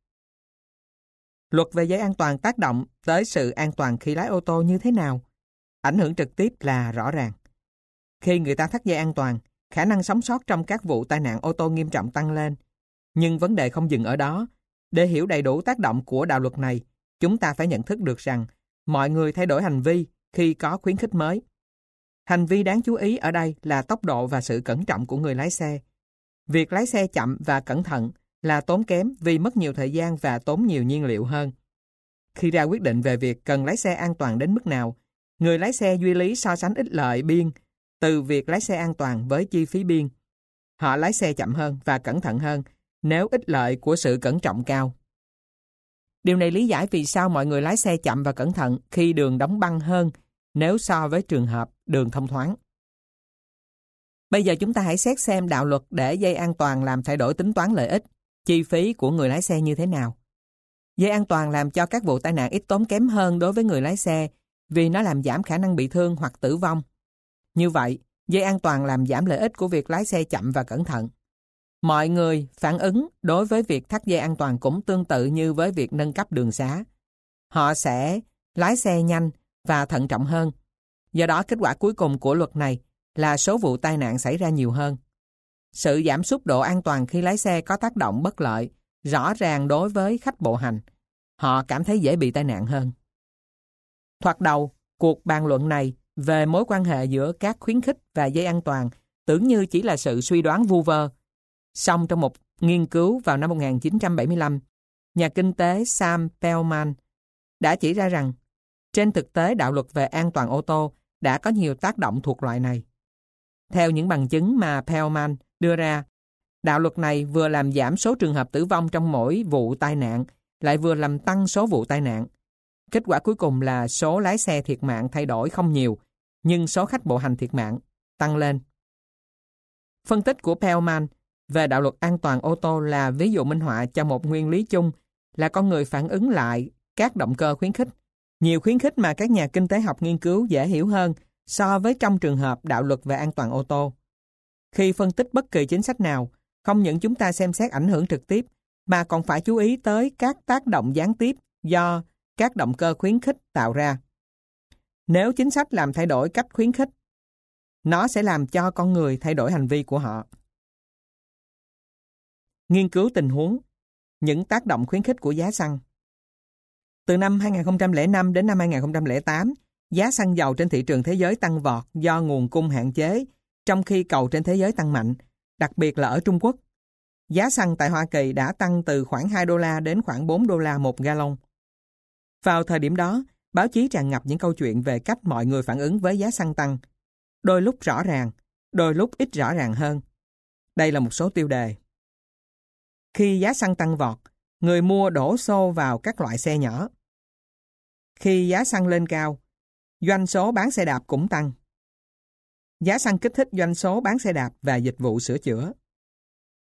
Luật về dây an toàn tác động tới sự an toàn khi lái ô tô như thế nào? Ảnh hưởng trực tiếp là rõ ràng. Khi người ta thắt dây an toàn, khả năng sống sót trong các vụ tai nạn ô tô nghiêm trọng tăng lên. Nhưng vấn đề không dừng ở đó. Để hiểu đầy đủ tác động của đạo luật này, chúng ta phải nhận thức được rằng mọi người thay đổi hành vi khi có khuyến khích mới. Hành vi đáng chú ý ở đây là tốc độ và sự cẩn trọng của người lái xe. Việc lái xe chậm và cẩn thận là tốn kém vì mất nhiều thời gian và tốn nhiều nhiên liệu hơn. Khi ra quyết định về việc cần lái xe an toàn đến mức nào, người lái xe duy lý so sánh ích lợi biên từ việc lái xe an toàn với chi phí biên. Họ lái xe chậm hơn và cẩn thận hơn nếu ích lợi của sự cẩn trọng cao. Điều này lý giải vì sao mọi người lái xe chậm và cẩn thận khi đường đóng băng hơn nếu so với trường hợp đường thông thoáng. Bây giờ chúng ta hãy xét xem đạo luật để dây an toàn làm thay đổi tính toán lợi ích, chi phí của người lái xe như thế nào. Dây an toàn làm cho các vụ tai nạn ít tốn kém hơn đối với người lái xe vì nó làm giảm khả năng bị thương hoặc tử vong. Như vậy, dây an toàn làm giảm lợi ích của việc lái xe chậm và cẩn thận. Mọi người phản ứng đối với việc thắt dây an toàn cũng tương tự như với việc nâng cấp đường xá. Họ sẽ lái xe nhanh và thận trọng hơn. Do đó, kết quả cuối cùng của luật này là số vụ tai nạn xảy ra nhiều hơn. Sự giảm sút độ an toàn khi lái xe có tác động bất lợi rõ ràng đối với khách bộ hành. Họ cảm thấy dễ bị tai nạn hơn. Thoạt đầu, cuộc bàn luận này về mối quan hệ giữa các khuyến khích và dây an toàn tưởng như chỉ là sự suy đoán vu vơ. Song trong một nghiên cứu vào năm 1975, nhà kinh tế Sam Perlman đã chỉ ra rằng trên thực tế đạo luật về an toàn ô tô đã có nhiều tác động thuộc loại này. Theo những bằng chứng mà Perlman đưa ra, đạo luật này vừa làm giảm số trường hợp tử vong trong mỗi vụ tai nạn, lại vừa làm tăng số vụ tai nạn. Kết quả cuối cùng là số lái xe thiệt mạng thay đổi không nhiều, nhưng số khách bộ hành thiệt mạng tăng lên. Phân tích của Perlman về đạo luật an toàn ô tô là ví dụ minh họa cho một nguyên lý chung là con người phản ứng lại các động cơ khuyến khích. Nhiều khuyến khích mà các nhà kinh tế học nghiên cứu dễ hiểu hơn so với trong trường hợp đạo luật về an toàn ô tô. Khi phân tích bất kỳ chính sách nào, không những chúng ta xem xét ảnh hưởng trực tiếp, mà còn phải chú ý tới các tác động gián tiếp do các động cơ khuyến khích tạo ra. Nếu chính sách làm thay đổi cách khuyến khích, nó sẽ làm cho con người thay đổi hành vi của họ. Nghiên cứu tình huống, những tác động khuyến khích của giá xăng. Từ năm 2005 đến năm 2008, giá xăng dầu trên thị trường thế giới tăng vọt do nguồn cung hạn chế, trong khi cầu trên thế giới tăng mạnh, đặc biệt là ở Trung Quốc. Giá xăng tại Hoa Kỳ đã tăng từ khoảng 2 đô la đến khoảng 4 đô la một gallon. Vào thời điểm đó, báo chí tràn ngập những câu chuyện về cách mọi người phản ứng với giá xăng tăng. Đôi lúc rõ ràng, đôi lúc ít rõ ràng hơn. Đây là một số tiêu đề. Khi giá xăng tăng vọt, người mua đổ xô vào các loại xe nhỏ. Khi giá xăng lên cao, doanh số bán xe đạp cũng tăng. Giá xăng kích thích doanh số bán xe đạp và dịch vụ sửa chữa.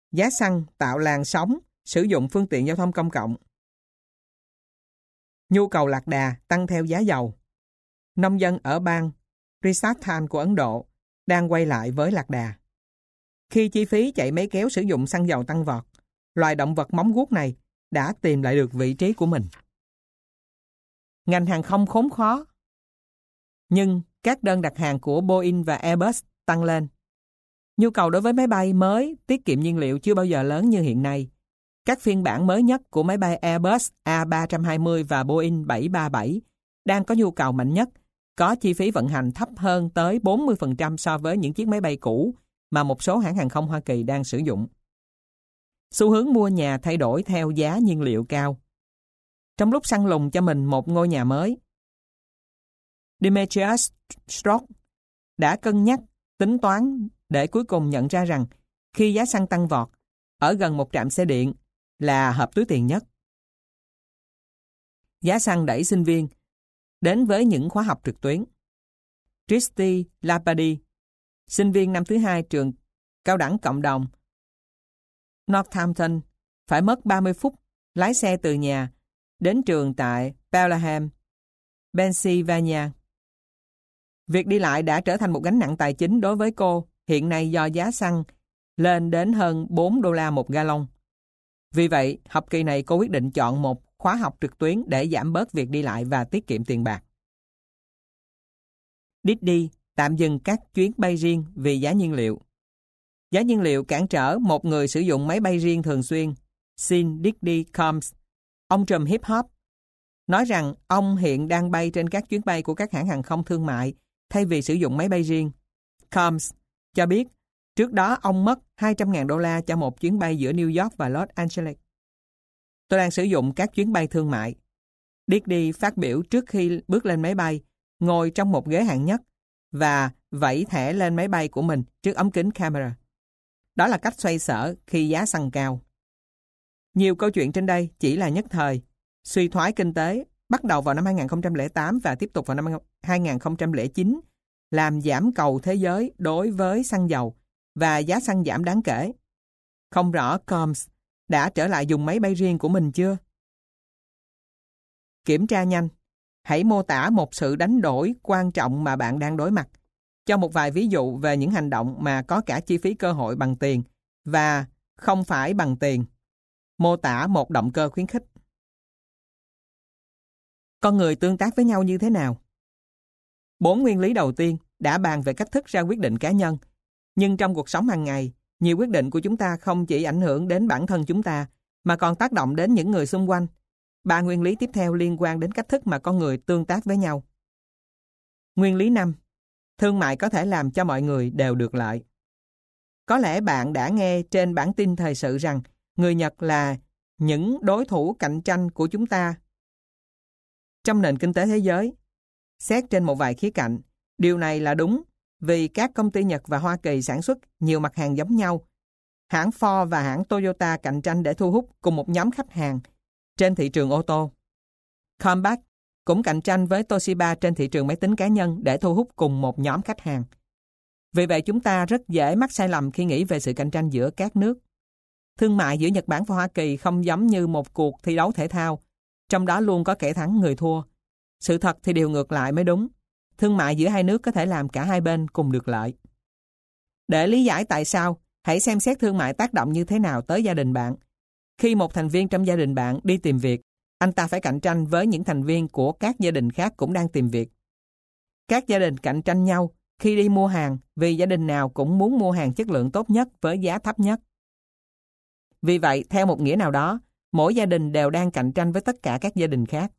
giá xăng tạo làn sóng sử dụng phương tiện giao thông công cộng. Nhu cầu lạc đà tăng theo giá dầu. Nông dân ở bang Rajasthan của Ấn Độ đang quay lại với lạc đà. Khi chi phí chạy máy kéo sử dụng xăng dầu tăng vọt, loài động vật móng guốc này đã tìm lại được vị trí của mình. Ngành hàng không khốn khó. Nhưng các đơn đặt hàng của Boeing và Airbus tăng lên. Nhu cầu đối với máy bay mới tiết kiệm nhiên liệu chưa bao giờ lớn như hiện nay. Các phiên bản mới nhất của máy bay Airbus A320 và Boeing 737 đang có nhu cầu mạnh nhất, có chi phí vận hành thấp hơn tới 40% so với những chiếc máy bay cũ mà một số hãng hàng không Hoa Kỳ đang sử dụng. Xu hướng mua nhà thay đổi theo giá nhiên liệu cao. Trong lúc săn lùng cho mình một ngôi nhà mới, Demetrius Strauss đã cân nhắc, tính toán để cuối cùng nhận ra rằng khi giá xăng tăng vọt, ở gần một trạm xe điện là hợp túi tiền nhất. Giá xăng đẩy sinh viên đến với những khóa học trực tuyến. Christy Lapadi, sinh viên năm thứ 2 trường cao đẳng cộng đồng Northampton, phải mất 30 phút lái xe từ nhà đến trường tại Pelham, Pennsylvania. Việc đi lại đã trở thành một gánh nặng tài chính đối với cô hiện nay do giá xăng lên đến hơn $4 một gallon. Vì vậy, học kỳ này cô quyết định chọn một khóa học trực tuyến để giảm bớt việc đi lại và tiết kiệm tiền bạc. Didi tạm dừng các chuyến bay riêng vì giá nhiên liệu. Giá nhiên liệu cản trở một người sử dụng máy bay riêng thường xuyên. Sean Diddy Combs, ông trùm hip hop, nói rằng ông hiện đang bay trên các chuyến bay của các hãng hàng không thương mại thay vì sử dụng máy bay riêng. Combs cho biết trước đó ông mất $200,000 cho một chuyến bay giữa New York và Los Angeles. Tôi đang sử dụng các chuyến bay thương mại. Diddy phát biểu trước khi bước lên máy bay, ngồi trong một ghế hạng nhất và vẫy thẻ lên máy bay của mình trước ống kính camera. Đó là cách xoay sở khi giá xăng cao. Nhiều câu chuyện trên đây chỉ là nhất thời. Suy thoái kinh tế bắt đầu vào năm 2008 và tiếp tục vào năm 2009 làm giảm cầu thế giới đối với xăng dầu và giá xăng giảm đáng kể. Không rõ Combs đã trở lại dùng máy bay riêng của mình chưa? Kiểm tra nhanh. Hãy mô tả một sự đánh đổi quan trọng mà bạn đang đối mặt. Cho một vài ví dụ về những hành động mà có cả chi phí cơ hội bằng tiền và không phải bằng tiền. Mô tả một động cơ khuyến khích. Con người tương tác với nhau như thế nào? 4 nguyên lý đầu tiên đã bàn về cách thức ra quyết định cá nhân. Nhưng trong cuộc sống hàng ngày, nhiều quyết định của chúng ta không chỉ ảnh hưởng đến bản thân chúng ta, mà còn tác động đến những người xung quanh. 3 nguyên lý tiếp theo liên quan đến cách thức mà con người tương tác với nhau. Nguyên lý 5. Thương mại có thể làm cho mọi người đều được lợi. Có lẽ bạn đã nghe trên bản tin thời sự rằng người Nhật là những đối thủ cạnh tranh của chúng ta trong nền kinh tế thế giới. Xét trên một vài khía cạnh, điều này là đúng vì các công ty Nhật và Hoa Kỳ sản xuất nhiều mặt hàng giống nhau. Hãng Ford và hãng Toyota cạnh tranh để thu hút cùng một nhóm khách hàng trên thị trường ô tô. Compaq cũng cạnh tranh với Toshiba trên thị trường máy tính cá nhân để thu hút cùng một nhóm khách hàng. Vì vậy chúng ta rất dễ mắc sai lầm khi nghĩ về sự cạnh tranh giữa các nước. Thương mại giữa Nhật Bản và Hoa Kỳ không giống như một cuộc thi đấu thể thao, trong đó luôn có kẻ thắng người thua. Sự thật thì điều ngược lại mới đúng. Thương mại giữa hai nước có thể làm cả hai bên cùng được lợi. Để lý giải tại sao, hãy xem xét thương mại tác động như thế nào tới gia đình bạn. Khi một thành viên trong gia đình bạn đi tìm việc, anh ta phải cạnh tranh với những thành viên của các gia đình khác cũng đang tìm việc. Các gia đình cạnh tranh nhau khi đi mua hàng vì gia đình nào cũng muốn mua hàng chất lượng tốt nhất với giá thấp nhất. Vì vậy, theo một nghĩa nào đó, mỗi gia đình đều đang cạnh tranh với tất cả các gia đình khác.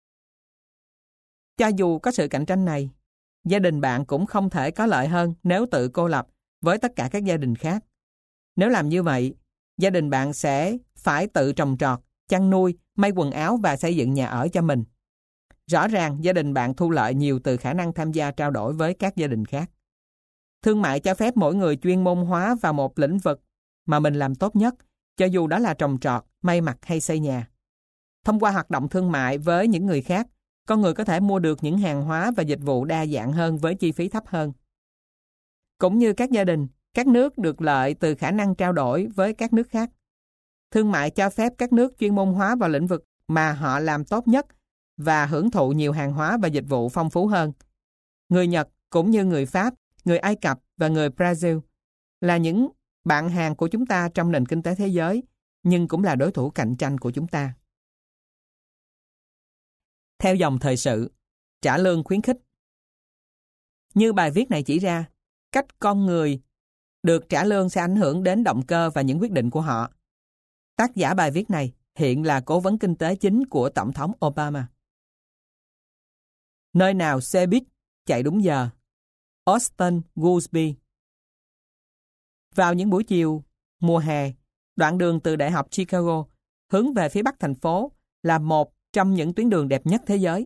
Cho dù có sự cạnh tranh này, gia đình bạn cũng không thể có lợi hơn nếu tự cô lập với tất cả các gia đình khác. Nếu làm như vậy, gia đình bạn sẽ phải tự trồng trọt, chăn nuôi, may quần áo và xây dựng nhà ở cho mình. Rõ ràng gia đình bạn thu lợi nhiều từ khả năng tham gia trao đổi với các gia đình khác. Thương mại cho phép mỗi người chuyên môn hóa vào một lĩnh vực mà mình làm tốt nhất, cho dù đó là trồng trọt, may mặc hay xây nhà. Thông qua hoạt động thương mại với những người khác, con người có thể mua được những hàng hóa và dịch vụ đa dạng hơn với chi phí thấp hơn. Cũng như các gia đình, Các nước được lợi từ khả năng trao đổi với các nước khác. Thương mại cho phép các nước chuyên môn hóa vào lĩnh vực mà họ làm tốt nhất và hưởng thụ nhiều hàng hóa và dịch vụ phong phú hơn. Người Nhật cũng như người Pháp, người Ai Cập và người Brazil là những bạn hàng của chúng ta trong nền kinh tế thế giới, nhưng cũng là đối thủ cạnh tranh của chúng ta. Theo dòng thời sự, trả lương khuyến khích. Như bài viết này chỉ ra, cách con người được trả lương sẽ ảnh hưởng đến động cơ và những quyết định của họ. Tác giả bài viết này hiện là cố vấn kinh tế chính của Tổng thống Obama. Nơi nào xe buýt chạy đúng giờ? Austin Goolsbee. Vào những buổi chiều, mùa hè, đoạn đường từ Đại học Chicago hướng về phía bắc thành phố là một trong những tuyến đường đẹp nhất thế giới.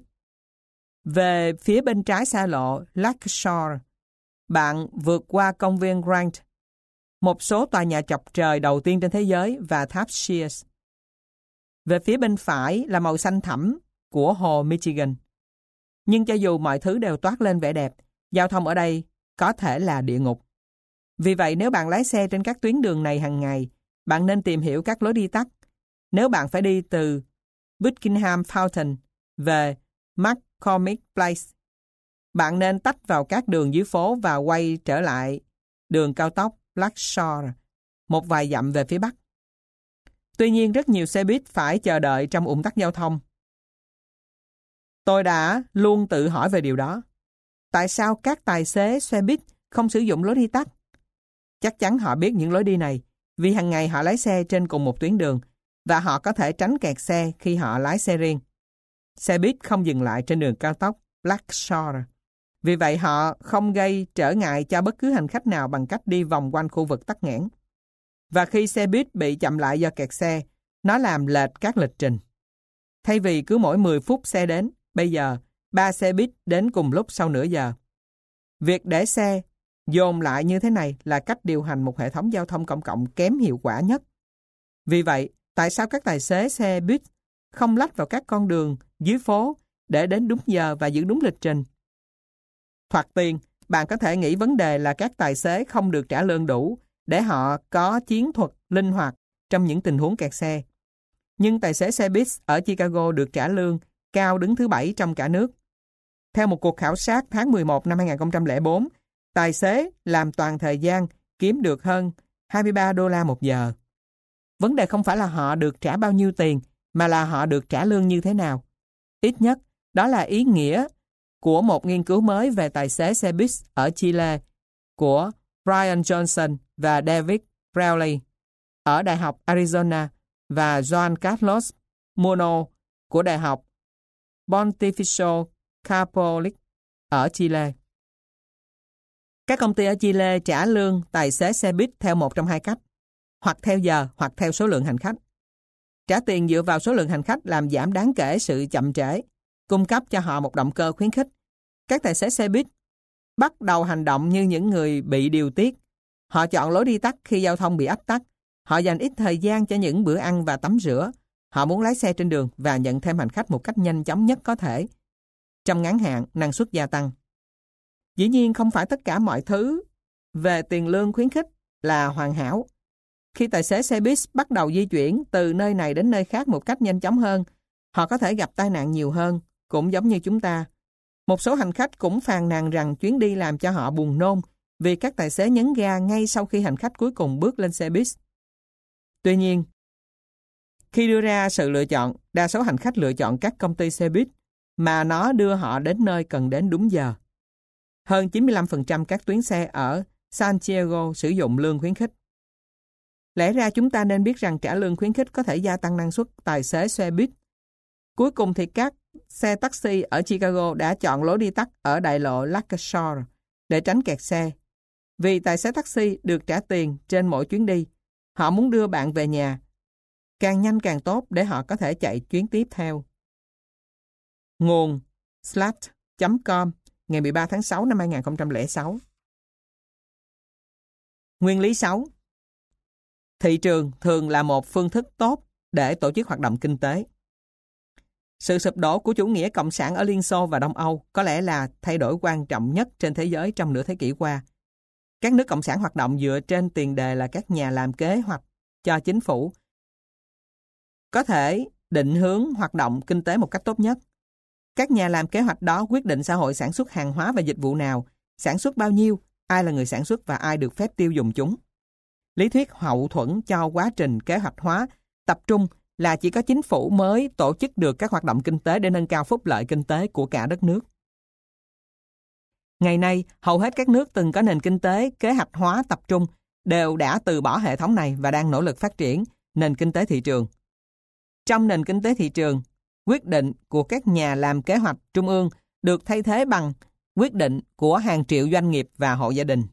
Về phía bên trái xa lộ Lakeshore, bạn vượt qua công viên Grant, một số tòa nhà chọc trời đầu tiên trên thế giới và tháp Sears. Về phía bên phải là màu xanh thẳm của hồ Michigan. Nhưng cho dù mọi thứ đều toát lên vẻ đẹp, giao thông ở đây có thể là địa ngục. Vì vậy nếu bạn lái xe trên các tuyến đường này hàng ngày, bạn nên tìm hiểu các lối đi tắt. Nếu bạn phải đi từ Buckingham Fountain về McCormick Place, bạn nên tách vào các đường dưới phố và quay trở lại đường cao tốc Lakeshore, một vài dặm về phía bắc. Tuy nhiên, rất nhiều xe buýt phải chờ đợi trong ùn tắc giao thông. Tôi đã luôn tự hỏi về điều đó. Tại sao các tài xế xe buýt không sử dụng lối đi tắt? Chắc chắn họ biết những lối đi này, vì hàng ngày họ lái xe trên cùng một tuyến đường và họ có thể tránh kẹt xe khi họ lái xe riêng. Xe buýt không dừng lại trên đường cao tốc Lakeshore. Vì vậy họ không gây trở ngại cho bất cứ hành khách nào bằng cách đi vòng quanh khu vực tắc nghẽn. Và khi xe buýt bị chậm lại do kẹt xe, nó làm lệch các lịch trình. Thay vì cứ mỗi 10 phút xe đến, bây giờ 3 xe buýt đến cùng lúc sau nửa giờ. Việc để xe dồn lại như thế này là cách điều hành một hệ thống giao thông công cộng kém hiệu quả nhất. Vì vậy, tại sao các tài xế xe buýt không lách vào các con đường dưới phố để đến đúng giờ và giữ đúng lịch trình? Thoạt tiên, bạn có thể nghĩ vấn đề là các tài xế không được trả lương đủ để họ có chiến thuật linh hoạt trong những tình huống kẹt xe. Nhưng tài xế xe buýt ở Chicago được trả lương cao đứng thứ 7 trong cả nước. Theo một cuộc khảo sát tháng 11 năm 2004, tài xế làm toàn thời gian kiếm được hơn $23 một giờ. Vấn đề không phải là họ được trả bao nhiêu tiền, mà là họ được trả lương như thế nào. Ít nhất, đó là ý nghĩa của một nghiên cứu mới về tài xế xe buýt ở Chile của Brian Johnson và David Browley ở Đại học Arizona và Juan Carlos Muno của Đại học Pontificio Catholic ở Chile. Các công ty ở Chile trả lương tài xế xe buýt theo một trong hai cách, hoặc theo giờ hoặc theo số lượng hành khách. Trả tiền dựa vào số lượng hành khách làm giảm đáng kể sự chậm trễ, cung cấp cho họ một động cơ khuyến khích. Các tài xế xe buýt bắt đầu hành động như những người bị điều tiết. Họ chọn lối đi tắt khi giao thông bị ách tắc. Họ dành ít thời gian cho những bữa ăn và tắm rửa. Họ muốn lái xe trên đường và nhận thêm hành khách một cách nhanh chóng nhất có thể. Trong ngắn hạn, năng suất gia tăng. Dĩ nhiên không phải tất cả mọi thứ về tiền lương khuyến khích là hoàn hảo. Khi tài xế xe buýt bắt đầu di chuyển từ nơi này đến nơi khác một cách nhanh chóng hơn, họ có thể gặp tai nạn nhiều hơn, cũng giống như chúng ta. Một số hành khách cũng phàn nàn rằng chuyến đi làm cho họ buồn nôn vì các tài xế nhấn ga ngay sau khi hành khách cuối cùng bước lên xe buýt. Tuy nhiên, khi đưa ra sự lựa chọn, đa số hành khách lựa chọn các công ty xe buýt mà nó đưa họ đến nơi cần đến đúng giờ. Hơn 95% các tuyến xe ở San Diego sử dụng lương khuyến khích. Lẽ ra chúng ta nên biết rằng trả lương khuyến khích có thể gia tăng năng suất tài xế xe buýt. Cuối cùng thì các xe taxi ở Chicago đã chọn lối đi tắt ở đại lộ Lakeshore để tránh kẹt xe. Vì tài xế taxi được trả tiền trên mỗi chuyến đi, họ muốn đưa bạn về nhà. Càng nhanh càng tốt để họ có thể chạy chuyến tiếp theo. Nguồn Slat.com ngày 13 tháng 6 năm 2006. Nguyên lý 6. Thị trường thường là một phương thức tốt để tổ chức hoạt động kinh tế. Sự sụp đổ của chủ nghĩa cộng sản ở Liên Xô và Đông Âu có lẽ là thay đổi quan trọng nhất trên thế giới trong nửa thế kỷ qua. Các nước cộng sản hoạt động dựa trên tiền đề là các nhà làm kế hoạch cho chính phủ có thể định hướng hoạt động kinh tế một cách tốt nhất. Các nhà làm kế hoạch đó quyết định xã hội sản xuất hàng hóa và dịch vụ nào, sản xuất bao nhiêu, ai là người sản xuất và ai được phép tiêu dùng chúng. Lý thuyết hậu thuẫn cho quá trình kế hoạch hóa tập trung là chỉ có chính phủ mới tổ chức được các hoạt động kinh tế để nâng cao phúc lợi kinh tế của cả đất nước. Ngày nay, hầu hết các nước từng có nền kinh tế kế hoạch hóa tập trung đều đã từ bỏ hệ thống này và đang nỗ lực phát triển nền kinh tế thị trường. Trong nền kinh tế thị trường, quyết định của các nhà làm kế hoạch trung ương được thay thế bằng quyết định của hàng triệu doanh nghiệp và hộ gia đình.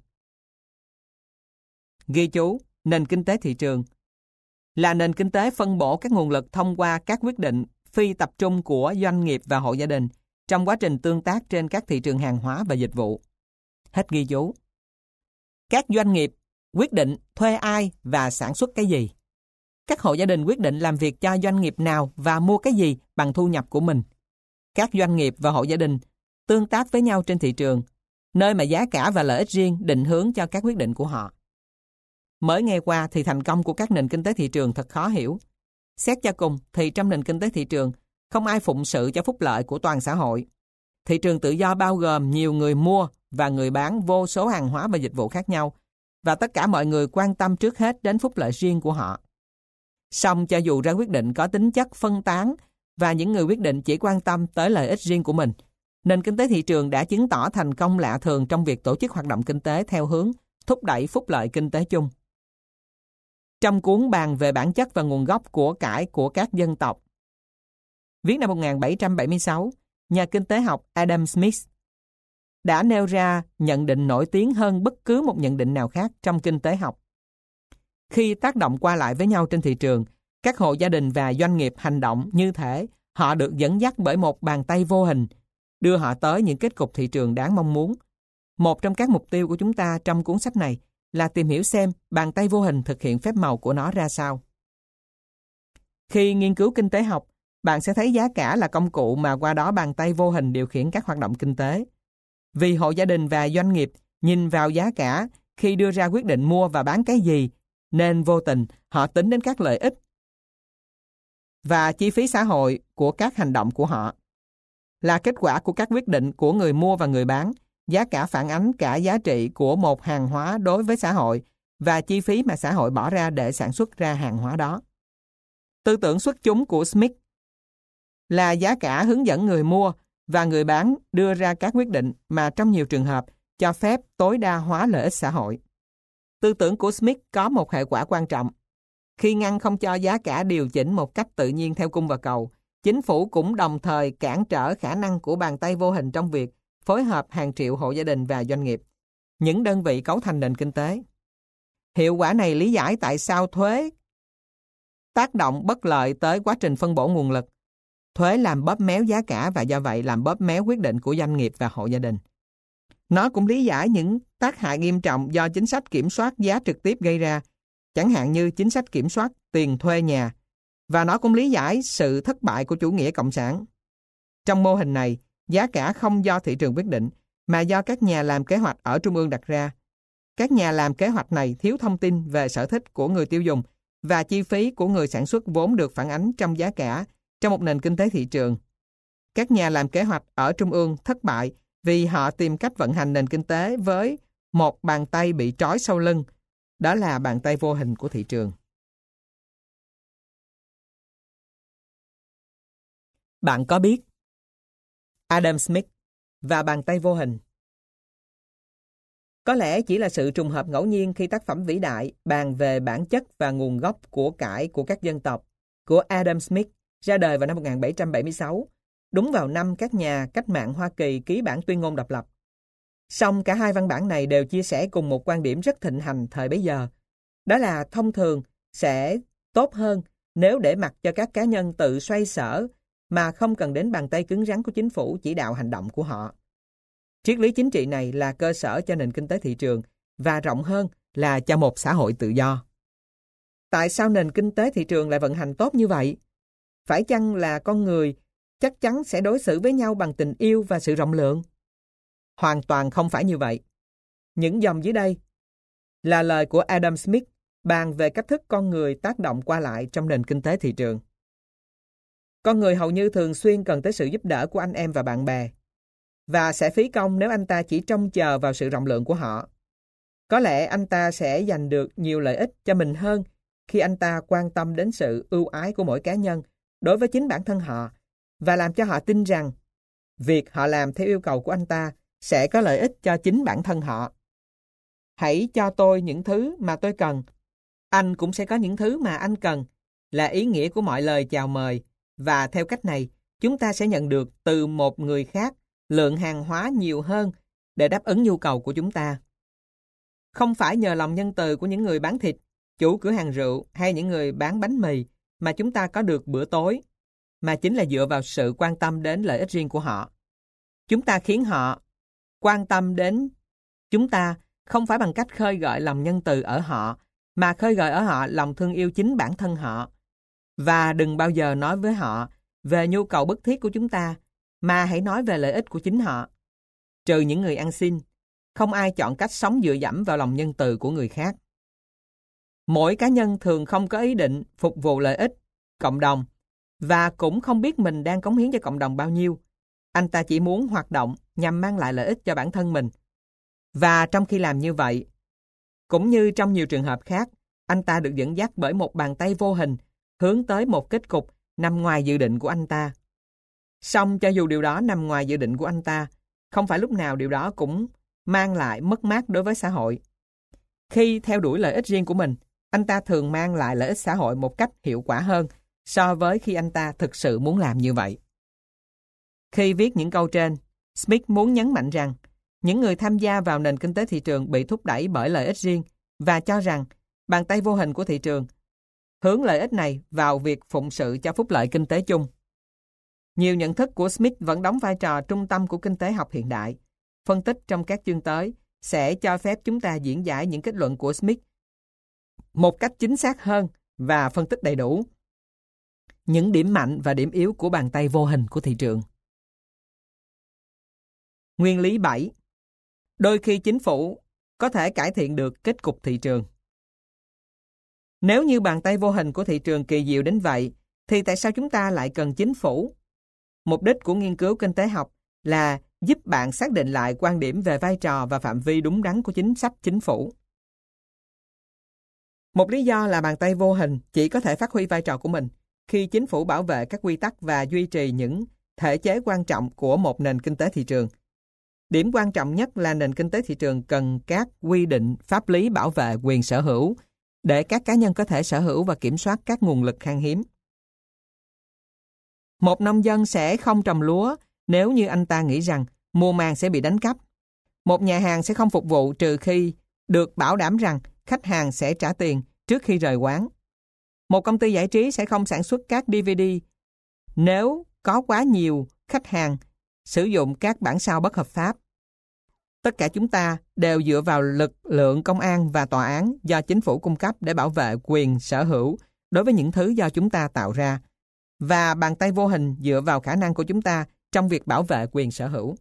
Ghi chú, nền kinh tế thị trường là nền kinh tế phân bổ các nguồn lực thông qua các quyết định phi tập trung của doanh nghiệp và hộ gia đình trong quá trình tương tác trên các thị trường hàng hóa và dịch vụ. Hết ghi chú. Các doanh nghiệp quyết định thuê ai và sản xuất cái gì. Các hộ gia đình quyết định làm việc cho doanh nghiệp nào và mua cái gì bằng thu nhập của mình. Các doanh nghiệp và hộ gia đình tương tác với nhau trên thị trường, nơi mà giá cả và lợi ích riêng định hướng cho các quyết định của họ. Mới nghe qua thì thành công của các nền kinh tế thị trường thật khó hiểu. Xét cho cùng thì trong nền kinh tế thị trường, không ai phụng sự cho phúc lợi của toàn xã hội. Thị trường tự do bao gồm nhiều người mua và người bán vô số hàng hóa và dịch vụ khác nhau, và tất cả mọi người quan tâm trước hết đến phúc lợi riêng của họ. Song cho dù ra quyết định có tính chất phân tán và những người quyết định chỉ quan tâm tới lợi ích riêng của mình, nền kinh tế thị trường đã chứng tỏ thành công lạ thường trong việc tổ chức hoạt động kinh tế theo hướng thúc đẩy phúc lợi kinh tế chung. Trong cuốn bàn về bản chất và nguồn gốc của cải của các dân tộc, viết năm 1776, nhà kinh tế học Adam Smith đã nêu ra nhận định nổi tiếng hơn bất cứ một nhận định nào khác trong kinh tế học. Khi tác động qua lại với nhau trên thị trường, các hộ gia đình và doanh nghiệp hành động như thể họ được dẫn dắt bởi một bàn tay vô hình, đưa họ tới những kết cục thị trường đáng mong muốn. Một trong các mục tiêu của chúng ta trong cuốn sách này là tìm hiểu xem bàn tay vô hình thực hiện phép màu của nó ra sao. Khi nghiên cứu kinh tế học, bạn sẽ thấy giá cả là công cụ mà qua đó bàn tay vô hình điều khiển các hoạt động kinh tế. Vì hộ gia đình và doanh nghiệp nhìn vào giá cả khi đưa ra quyết định mua và bán cái gì, nên vô tình họ tính đến các lợi ích và chi phí xã hội của các hành động của họ. Là kết quả của các quyết định của người mua và người bán, giá cả phản ánh cả giá trị của một hàng hóa đối với xã hội và chi phí mà xã hội bỏ ra để sản xuất ra hàng hóa đó. Tư tưởng xuất chúng của Smith là giá cả hướng dẫn người mua và người bán đưa ra các quyết định mà trong nhiều trường hợp cho phép tối đa hóa lợi ích xã hội. Tư tưởng của Smith có một hệ quả quan trọng. Khi ngăn không cho giá cả điều chỉnh một cách tự nhiên theo cung và cầu, chính phủ cũng đồng thời cản trở khả năng của bàn tay vô hình trong việc phối hợp hàng triệu hộ gia đình và doanh nghiệp, những đơn vị cấu thành nền kinh tế. Hiệu quả này lý giải tại sao thuế tác động bất lợi tới quá trình phân bổ nguồn lực. Thuế làm bóp méo giá cả và do vậy làm bóp méo quyết định của doanh nghiệp và hộ gia đình. Nó cũng lý giải những tác hại nghiêm trọng do chính sách kiểm soát giá trực tiếp gây ra, chẳng hạn như chính sách kiểm soát tiền thuê nhà, và nó cũng lý giải sự thất bại của chủ nghĩa cộng sản. Trong mô hình này, giá cả không do thị trường quyết định, mà do các nhà làm kế hoạch ở trung ương đặt ra. Các nhà làm kế hoạch này thiếu thông tin về sở thích của người tiêu dùng và chi phí của người sản xuất vốn được phản ánh trong giá cả trong một nền kinh tế thị trường. Các nhà làm kế hoạch ở trung ương thất bại vì họ tìm cách vận hành nền kinh tế với một bàn tay bị trói sau lưng, đó là bàn tay vô hình của thị trường. Bạn có biết Adam Smith và bàn tay vô hình? Có lẽ chỉ là sự trùng hợp ngẫu nhiên khi tác phẩm vĩ đại bàn về bản chất và nguồn gốc của cải của các dân tộc của Adam Smith ra đời vào năm 1776, đúng vào năm các nhà cách mạng Hoa Kỳ ký bản tuyên ngôn độc lập. Song cả hai văn bản này đều chia sẻ cùng một quan điểm rất thịnh hành thời bấy giờ, đó là thông thường sẽ tốt hơn nếu để mặc cho các cá nhân tự xoay sở mà không cần đến bàn tay cứng rắn của chính phủ chỉ đạo hành động của họ. Triết lý chính trị này là cơ sở cho nền kinh tế thị trường và rộng hơn là cho một xã hội tự do. Tại sao nền kinh tế thị trường lại vận hành tốt như vậy? Phải chăng là con người chắc chắn sẽ đối xử với nhau bằng tình yêu và sự rộng lượng? Hoàn toàn không phải như vậy. Những dòng dưới đây là lời của Adam Smith bàn về cách thức con người tác động qua lại trong nền kinh tế thị trường. Con người hầu như thường xuyên cần tới sự giúp đỡ của anh em và bạn bè, và sẽ phí công nếu anh ta chỉ trông chờ vào sự rộng lượng của họ. Có lẽ anh ta sẽ giành được nhiều lợi ích cho mình hơn khi anh ta quan tâm đến sự ưu ái của mỗi cá nhân đối với chính bản thân họ và làm cho họ tin rằng việc họ làm theo yêu cầu của anh ta sẽ có lợi ích cho chính bản thân họ. Hãy cho tôi những thứ mà tôi cần. Anh cũng sẽ có những thứ mà anh cần, là ý nghĩa của mọi lời chào mời, và theo cách này, chúng ta sẽ nhận được từ một người khác lượng hàng hóa nhiều hơn để đáp ứng nhu cầu của chúng ta. Không phải nhờ lòng nhân từ của những người bán thịt, chủ cửa hàng rượu hay những người bán bánh mì mà chúng ta có được bữa tối, mà chính là dựa vào sự quan tâm đến lợi ích riêng của họ. Chúng ta khiến họ quan tâm đến chúng ta không phải bằng cách khơi gợi lòng nhân từ ở họ, mà khơi gợi ở họ lòng thương yêu chính bản thân họ. Và đừng bao giờ nói với họ về nhu cầu bức thiết của chúng ta, mà hãy nói về lợi ích của chính họ. Trừ những người ăn xin, không ai chọn cách sống dựa dẫm vào lòng nhân từ của người khác. Mỗi cá nhân thường không có ý định phục vụ lợi ích cộng đồng và cũng không biết mình đang cống hiến cho cộng đồng bao nhiêu. Anh ta chỉ muốn hoạt động nhằm mang lại lợi ích cho bản thân mình. Và trong khi làm như vậy, cũng như trong nhiều trường hợp khác, anh ta được dẫn dắt bởi một bàn tay vô hình hướng tới một kết cục nằm ngoài dự định của anh ta. Song cho dù điều đó nằm ngoài dự định của anh ta, không phải lúc nào điều đó cũng mang lại mất mát đối với xã hội. Khi theo đuổi lợi ích riêng của mình, anh ta thường mang lại lợi ích xã hội một cách hiệu quả hơn so với khi anh ta thực sự muốn làm như vậy. Khi viết những câu trên, Smith muốn nhấn mạnh rằng những người tham gia vào nền kinh tế thị trường bị thúc đẩy bởi lợi ích riêng và cho rằng bàn tay vô hình của thị trường hướng lợi ích này vào việc phụng sự cho phúc lợi kinh tế chung. Nhiều nhận thức của Smith vẫn đóng vai trò trung tâm của kinh tế học hiện đại. Phân tích trong các chương tới sẽ cho phép chúng ta diễn giải những kết luận của Smith một cách chính xác hơn và phân tích đầy đủ những điểm mạnh và điểm yếu của bàn tay vô hình của thị trường. Nguyên lý 7. Đôi khi chính phủ có thể cải thiện được kết cục thị trường. Nếu như bàn tay vô hình của thị trường kỳ diệu đến vậy, thì tại sao chúng ta lại cần chính phủ? Mục đích của nghiên cứu kinh tế học là giúp bạn xác định lại quan điểm về vai trò và phạm vi đúng đắn của chính sách chính phủ. Một lý do là bàn tay vô hình chỉ có thể phát huy vai trò của mình khi chính phủ bảo vệ các quy tắc và duy trì những thể chế quan trọng của một nền kinh tế thị trường. Điểm quan trọng nhất là nền kinh tế thị trường cần các quy định pháp lý bảo vệ quyền sở hữu để các cá nhân có thể sở hữu và kiểm soát các nguồn lực khan hiếm. Một nông dân sẽ không trồng lúa nếu như anh ta nghĩ rằng mùa màng sẽ bị đánh cắp. Một nhà hàng sẽ không phục vụ trừ khi được bảo đảm rằng khách hàng sẽ trả tiền trước khi rời quán. Một công ty giải trí sẽ không sản xuất các DVD nếu có quá nhiều khách hàng sử dụng các bản sao bất hợp pháp. Tất cả chúng ta đều dựa vào lực lượng công an và tòa án do chính phủ cung cấp để bảo vệ quyền sở hữu đối với những thứ do chúng ta tạo ra, và bàn tay vô hình dựa vào khả năng của chúng ta trong việc bảo vệ quyền sở hữu.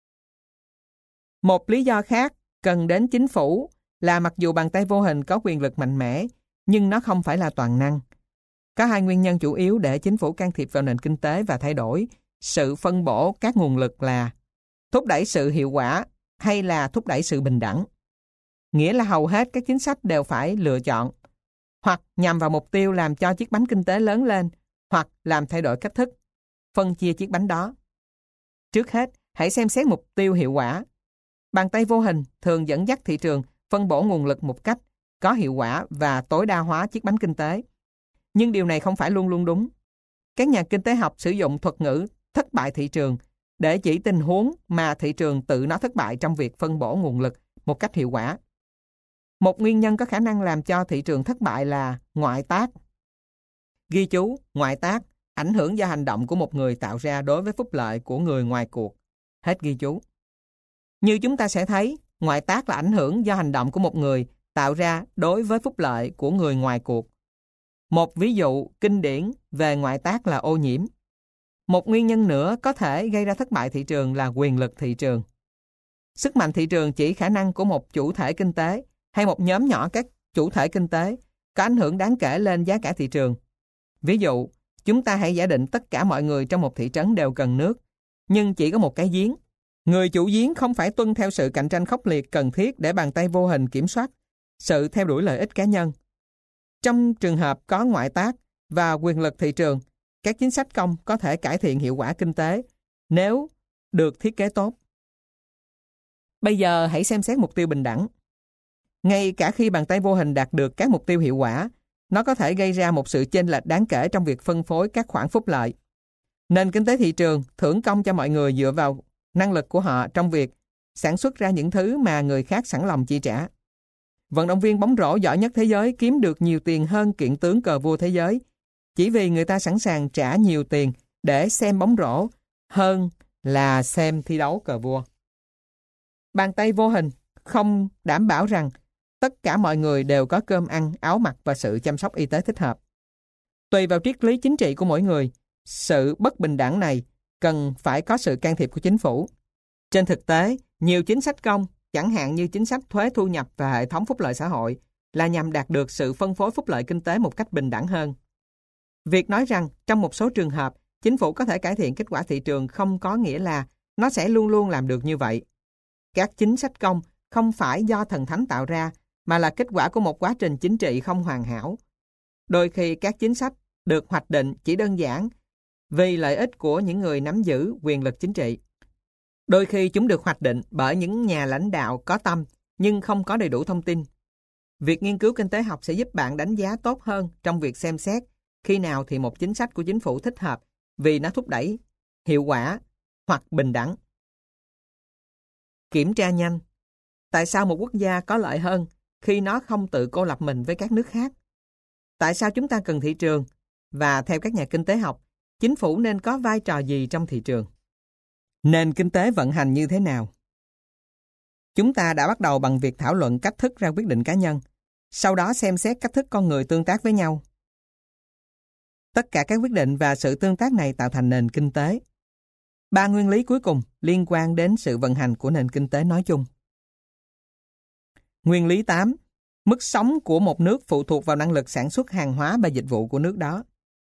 Một lý do khác cần đến chính phủ là mặc dù bàn tay vô hình có quyền lực mạnh mẽ, nhưng nó không phải là toàn năng. Có hai nguyên nhân chủ yếu để chính phủ can thiệp vào nền kinh tế và thay đổi sự phân bổ các nguồn lực là thúc đẩy sự hiệu quả hay là thúc đẩy sự bình đẳng. Nghĩa là hầu hết các chính sách đều phải lựa chọn hoặc nhằm vào mục tiêu làm cho chiếc bánh kinh tế lớn lên, hoặc làm thay đổi cách thức phân chia chiếc bánh đó. Trước hết, hãy xem xét mục tiêu hiệu quả. Bàn tay vô hình thường dẫn dắt thị trường phân bổ nguồn lực một cách có hiệu quả và tối đa hóa chiếc bánh kinh tế. Nhưng điều này không phải luôn luôn đúng. Các nhà kinh tế học sử dụng thuật ngữ thất bại thị trường để chỉ tình huống mà thị trường tự nó thất bại trong việc phân bổ nguồn lực một cách hiệu quả. Một nguyên nhân có khả năng làm cho thị trường thất bại là ngoại tác. Ghi chú, ngoại tác, ảnh hưởng do hành động của một người tạo ra đối với phúc lợi của người ngoài cuộc. Hết ghi chú. Như chúng ta sẽ thấy, ngoại tác là ảnh hưởng do hành động của một người tạo ra đối với phúc lợi của người ngoài cuộc. Một ví dụ kinh điển về ngoại tác là ô nhiễm. Một nguyên nhân nữa có thể gây ra thất bại thị trường là quyền lực thị trường. Sức mạnh thị trường chỉ khả năng của một chủ thể kinh tế hay một nhóm nhỏ các chủ thể kinh tế có ảnh hưởng đáng kể lên giá cả thị trường. Ví dụ, chúng ta hãy giả định tất cả mọi người trong một thị trấn đều cần nước, nhưng chỉ có một cái giếng. Người chủ giếng không phải tuân theo sự cạnh tranh khốc liệt cần thiết để bàn tay vô hình kiểm soát sự theo đuổi lợi ích cá nhân. Trong trường hợp có ngoại tác và quyền lực thị trường, các chính sách công có thể cải thiện hiệu quả kinh tế nếu được thiết kế tốt. Bây giờ hãy xem xét mục tiêu bình đẳng. Ngay cả khi bàn tay vô hình đạt được các mục tiêu hiệu quả, nó có thể gây ra một sự chênh lệch đáng kể trong việc phân phối các khoản phúc lợi. Nền kinh tế thị trường thưởng công cho mọi người dựa vào năng lực của họ trong việc sản xuất ra những thứ mà người khác sẵn lòng chi trả. Vận động viên bóng rổ giỏi nhất thế giới kiếm được nhiều tiền hơn kiện tướng cờ vua thế giới, chỉ vì người ta sẵn sàng trả nhiều tiền để xem bóng rổ hơn là xem thi đấu cờ vua. Bàn tay vô hình không đảm bảo rằng tất cả mọi người đều có cơm ăn, áo mặc và sự chăm sóc y tế thích hợp. Tùy vào triết lý chính trị của mỗi người, sự bất bình đẳng này cần phải có sự can thiệp của chính phủ. Trên thực tế, nhiều chính sách công, chẳng hạn như chính sách thuế thu nhập và hệ thống phúc lợi xã hội, là nhằm đạt được sự phân phối phúc lợi kinh tế một cách bình đẳng hơn. Việc nói rằng trong một số trường hợp, chính phủ có thể cải thiện kết quả thị trường không có nghĩa là nó sẽ luôn luôn làm được như vậy. Các chính sách công không phải do thần thánh tạo ra, mà là kết quả của một quá trình chính trị không hoàn hảo. Đôi khi các chính sách được hoạch định chỉ đơn giản vì lợi ích của những người nắm giữ quyền lực chính trị. Đôi khi chúng được hoạch định bởi những nhà lãnh đạo có tâm nhưng không có đầy đủ thông tin. Việc nghiên cứu kinh tế học sẽ giúp bạn đánh giá tốt hơn trong việc xem xét khi nào thì một chính sách của chính phủ thích hợp vì nó thúc đẩy hiệu quả hoặc bình đẳng. Kiểm tra nhanh. Tại sao một quốc gia có lợi hơn khi nó không tự cô lập mình với các nước khác? Tại sao chúng ta cần thị trường? Và theo các nhà kinh tế học, chính phủ nên có vai trò gì trong thị trường? Nền kinh tế vận hành như thế nào? Chúng ta đã bắt đầu bằng việc thảo luận cách thức ra quyết định cá nhân, sau đó xem xét cách thức con người tương tác với nhau. Tất cả các quyết định và sự tương tác này tạo thành nền kinh tế. 3 nguyên lý cuối cùng liên quan đến sự vận hành của nền kinh tế nói chung. Nguyên lý 8. Mức sống của một nước phụ thuộc vào năng lực sản xuất hàng hóa và dịch vụ của nước đó.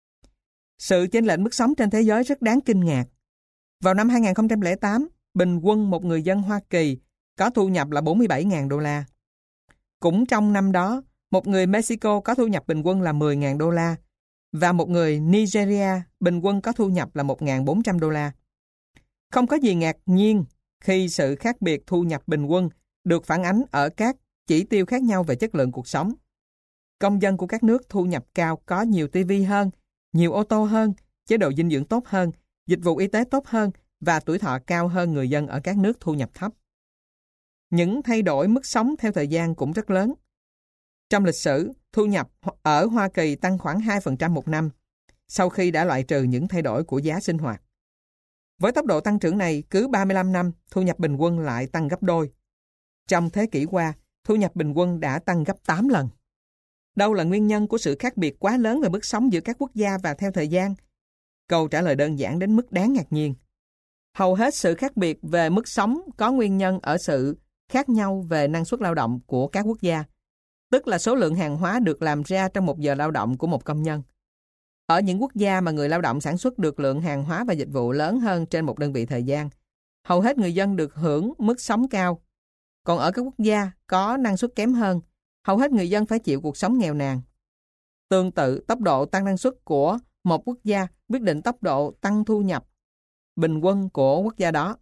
Sự chênh lệch mức sống trên thế giới rất đáng kinh ngạc. Vào năm 2008, bình quân một người dân Hoa Kỳ có thu nhập là 47.000 đô la. Cũng trong năm đó, một người Mexico có thu nhập bình quân là 10.000 đô la và một người Nigeria bình quân có thu nhập là 1.400 đô la. Không có gì ngạc nhiên khi sự khác biệt thu nhập bình quân được phản ánh ở các chỉ tiêu khác nhau về chất lượng cuộc sống. Công dân của các nước thu nhập cao có nhiều tivi hơn, nhiều ô tô hơn, chế độ dinh dưỡng tốt hơn, dịch vụ y tế tốt hơn và tuổi thọ cao hơn người dân ở các nước thu nhập thấp. Những thay đổi mức sống theo thời gian cũng rất lớn. Trong lịch sử, thu nhập ở Hoa Kỳ tăng khoảng 2% một năm, sau khi đã loại trừ những thay đổi của giá sinh hoạt. Với tốc độ tăng trưởng này, cứ 35 năm, thu nhập bình quân lại tăng gấp đôi. Trong thế kỷ qua, thu nhập bình quân đã tăng gấp 8 lần. Đâu là nguyên nhân của sự khác biệt quá lớn về mức sống giữa các quốc gia và theo thời gian? Câu trả lời đơn giản đến mức đáng ngạc nhiên. Hầu hết sự khác biệt về mức sống có nguyên nhân ở sự khác nhau về năng suất lao động của các quốc gia, tức là số lượng hàng hóa được làm ra trong một giờ lao động của một công nhân. Ở những quốc gia mà người lao động sản xuất được lượng hàng hóa và dịch vụ lớn hơn trên một đơn vị thời gian, hầu hết người dân được hưởng mức sống cao. Còn ở các quốc gia có năng suất kém hơn, hầu hết người dân phải chịu cuộc sống nghèo nàn. Tương tự, tốc độ tăng năng suất của một quốc gia quyết định tốc độ tăng thu nhập bình quân của quốc gia đó.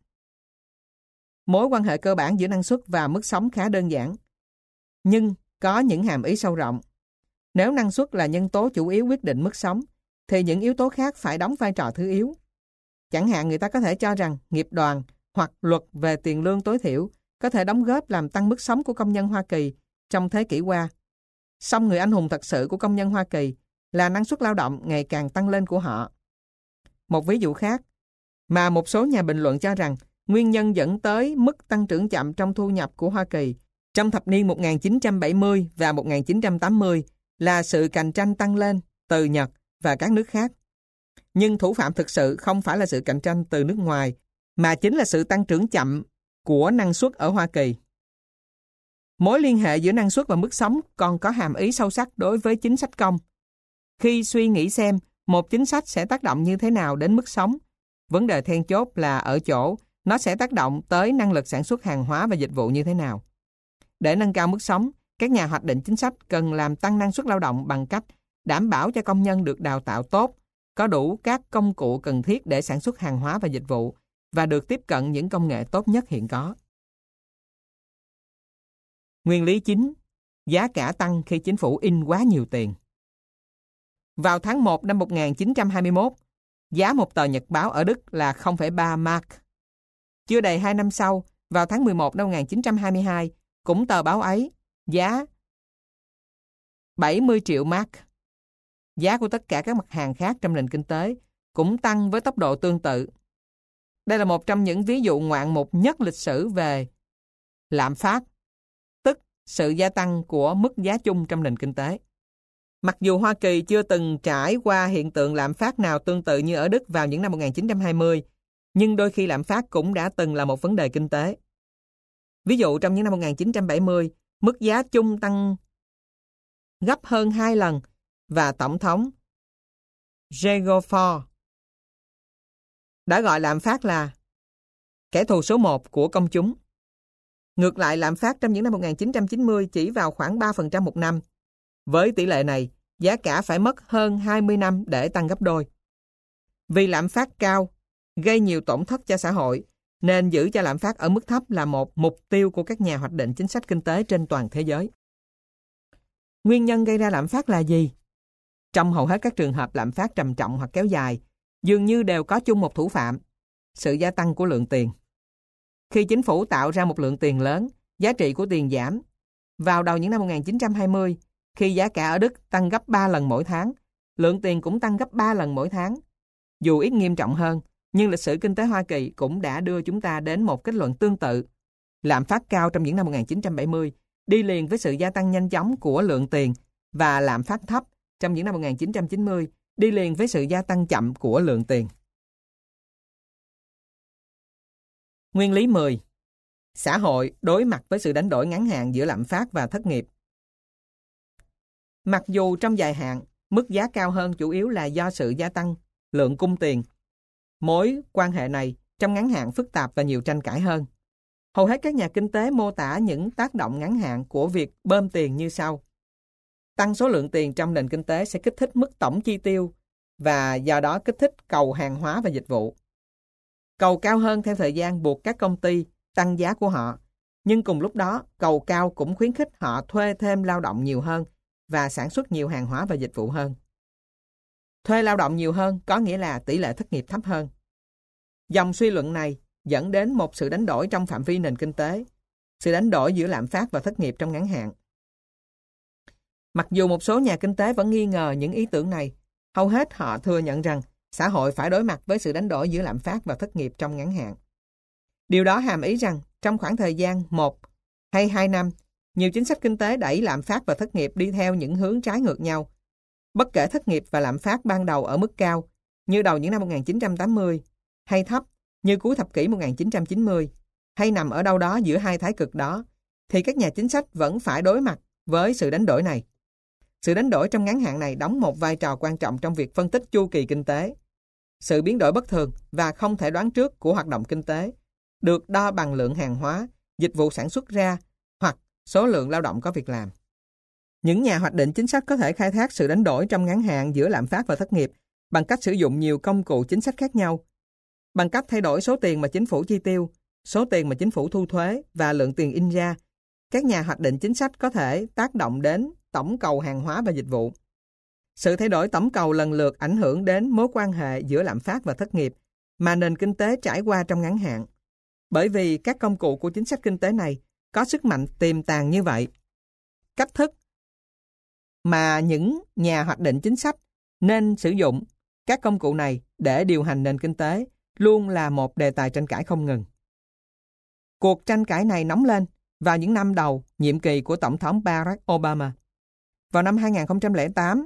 Mối quan hệ cơ bản giữa năng suất và mức sống khá đơn giản, nhưng có những hàm ý sâu rộng. Nếu năng suất là nhân tố chủ yếu quyết định mức sống, thì những yếu tố khác phải đóng vai trò thứ yếu. Chẳng hạn người ta có thể cho rằng nghiệp đoàn hoặc luật về tiền lương tối thiểu có thể đóng góp làm tăng mức sống của công nhân Hoa Kỳ trong thế kỷ qua. Song người anh hùng thật sự của công nhân Hoa Kỳ là năng suất lao động ngày càng tăng lên của họ. Một ví dụ khác, mà một số nhà bình luận cho rằng nguyên nhân dẫn tới mức tăng trưởng chậm trong thu nhập của Hoa Kỳ trong thập niên 1970 và 1980 là sự cạnh tranh tăng lên từ Nhật và các nước khác. Nhưng thủ phạm thực sự không phải là sự cạnh tranh từ nước ngoài, mà chính là sự tăng trưởng chậm của năng suất ở Hoa Kỳ. Mối liên hệ giữa năng suất và mức sống còn có hàm ý sâu sắc đối với chính sách công. Khi suy nghĩ xem một chính sách sẽ tác động như thế nào đến mức sống, vấn đề then chốt là ở chỗ nó sẽ tác động tới năng lực sản xuất hàng hóa và dịch vụ như thế nào. Để nâng cao mức sống, các nhà hoạch định chính sách cần làm tăng năng suất lao động bằng cách đảm bảo cho công nhân được đào tạo tốt, có đủ các công cụ cần thiết để sản xuất hàng hóa và dịch vụ và được tiếp cận những công nghệ tốt nhất hiện có. Nguyên lý chính, giá cả tăng khi chính phủ in quá nhiều tiền. Vào tháng 1 năm 1921, giá một tờ nhật báo ở Đức là 0,3 mark. Chưa đầy 2 năm sau, vào tháng 11 năm 1922, cũng tờ báo ấy, giá 70 triệu mark. Giá của tất cả các mặt hàng khác trong nền kinh tế cũng tăng với tốc độ tương tự. Đây là một trong những ví dụ ngoạn mục nhất lịch sử về lạm phát, tức sự gia tăng của mức giá chung trong nền kinh tế. Mặc dù Hoa Kỳ chưa từng trải qua hiện tượng lạm phát nào tương tự như ở Đức vào những năm 1920, nhưng đôi khi lạm phát cũng đã từng là một vấn đề kinh tế. Ví dụ trong những năm 1970, mức giá chung tăng gấp hơn 2 lần và Tổng thống Gerald Ford đã gọi lạm phát là kẻ thù số 1 của công chúng. Ngược lại, lạm phát trong những năm 1990 chỉ vào khoảng 3% một năm. Với tỷ lệ này, giá cả phải mất hơn 20 năm để tăng gấp đôi. Vì lạm phát cao, gây nhiều tổn thất cho xã hội, nên giữ cho lạm phát ở mức thấp là một mục tiêu của các nhà hoạch định chính sách kinh tế trên toàn thế giới. Nguyên nhân gây ra lạm phát là gì? Trong hầu hết các trường hợp lạm phát trầm trọng hoặc kéo dài, dường như đều có chung một thủ phạm, sự gia tăng của lượng tiền. Khi chính phủ tạo ra một lượng tiền lớn, giá trị của tiền giảm. Vào đầu những năm 1920, khi giá cả ở Đức tăng gấp 3 lần mỗi tháng, lượng tiền cũng tăng gấp 3 lần mỗi tháng. Dù ít nghiêm trọng hơn, nhưng lịch sử kinh tế Hoa Kỳ cũng đã đưa chúng ta đến một kết luận tương tự. Lạm phát cao trong những năm 1970 đi liền với sự gia tăng nhanh chóng của lượng tiền và lạm phát thấp trong những năm 1990 đi liền với sự gia tăng chậm của lượng tiền. Nguyên lý 10. Xã hội đối mặt với sự đánh đổi ngắn hạn giữa lạm phát và thất nghiệp. Mặc dù trong dài hạn, mức giá cao hơn chủ yếu là do sự gia tăng lượng cung tiền, mối quan hệ này trong ngắn hạn phức tạp và nhiều tranh cãi hơn. Hầu hết các nhà kinh tế mô tả những tác động ngắn hạn của việc bơm tiền như sau. Tăng số lượng tiền trong nền kinh tế sẽ kích thích mức tổng chi tiêu và do đó kích thích cầu hàng hóa và dịch vụ. Cầu cao hơn theo thời gian buộc các công ty tăng giá của họ, nhưng cùng lúc đó cầu cao cũng khuyến khích họ thuê thêm lao động nhiều hơn và sản xuất nhiều hàng hóa và dịch vụ hơn. Thuê lao động nhiều hơn có nghĩa là tỷ lệ thất nghiệp thấp hơn. Dòng suy luận này dẫn đến một sự đánh đổi trong phạm vi nền kinh tế, sự đánh đổi giữa lạm phát và thất nghiệp trong ngắn hạn. Mặc dù một số nhà kinh tế vẫn nghi ngờ những ý tưởng này, hầu hết họ thừa nhận rằng xã hội phải đối mặt với sự đánh đổi giữa lạm phát và thất nghiệp trong ngắn hạn. Điều đó hàm ý rằng trong khoảng thời gian 1 hay 2 năm, nhiều chính sách kinh tế đẩy lạm phát và thất nghiệp đi theo những hướng trái ngược nhau. Bất kể thất nghiệp và lạm phát ban đầu ở mức cao, như đầu những năm 1980, hay thấp, như cuối thập kỷ 1990, hay nằm ở đâu đó giữa hai thái cực đó, thì các nhà chính sách vẫn phải đối mặt với sự đánh đổi này. Sự đánh đổi trong ngắn hạn này đóng một vai trò quan trọng trong việc phân tích chu kỳ kinh tế. Sự biến đổi bất thường và không thể đoán trước của hoạt động kinh tế được đo bằng lượng hàng hóa, dịch vụ sản xuất ra hoặc số lượng lao động có việc làm. Những nhà hoạch định chính sách có thể khai thác sự đánh đổi trong ngắn hạn giữa lạm phát và thất nghiệp bằng cách sử dụng nhiều công cụ chính sách khác nhau. Bằng cách thay đổi số tiền mà chính phủ chi tiêu, số tiền mà chính phủ thu thuế và lượng tiền in ra, các nhà hoạch định chính sách có thể tác động đến tổng cầu hàng hóa và dịch vụ. Sự thay đổi tổng cầu lần lượt ảnh hưởng đến mối quan hệ giữa lạm phát và thất nghiệp mà nền kinh tế trải qua trong ngắn hạn. Bởi vì các công cụ của chính sách kinh tế này có sức mạnh tiềm tàng như vậy. Cách thức mà những nhà hoạch định chính sách nên sử dụng các công cụ này để điều hành nền kinh tế luôn là một đề tài tranh cãi không ngừng. Cuộc tranh cãi này nóng lên vào những năm đầu nhiệm kỳ của Tổng thống Barack Obama. Vào năm 2008,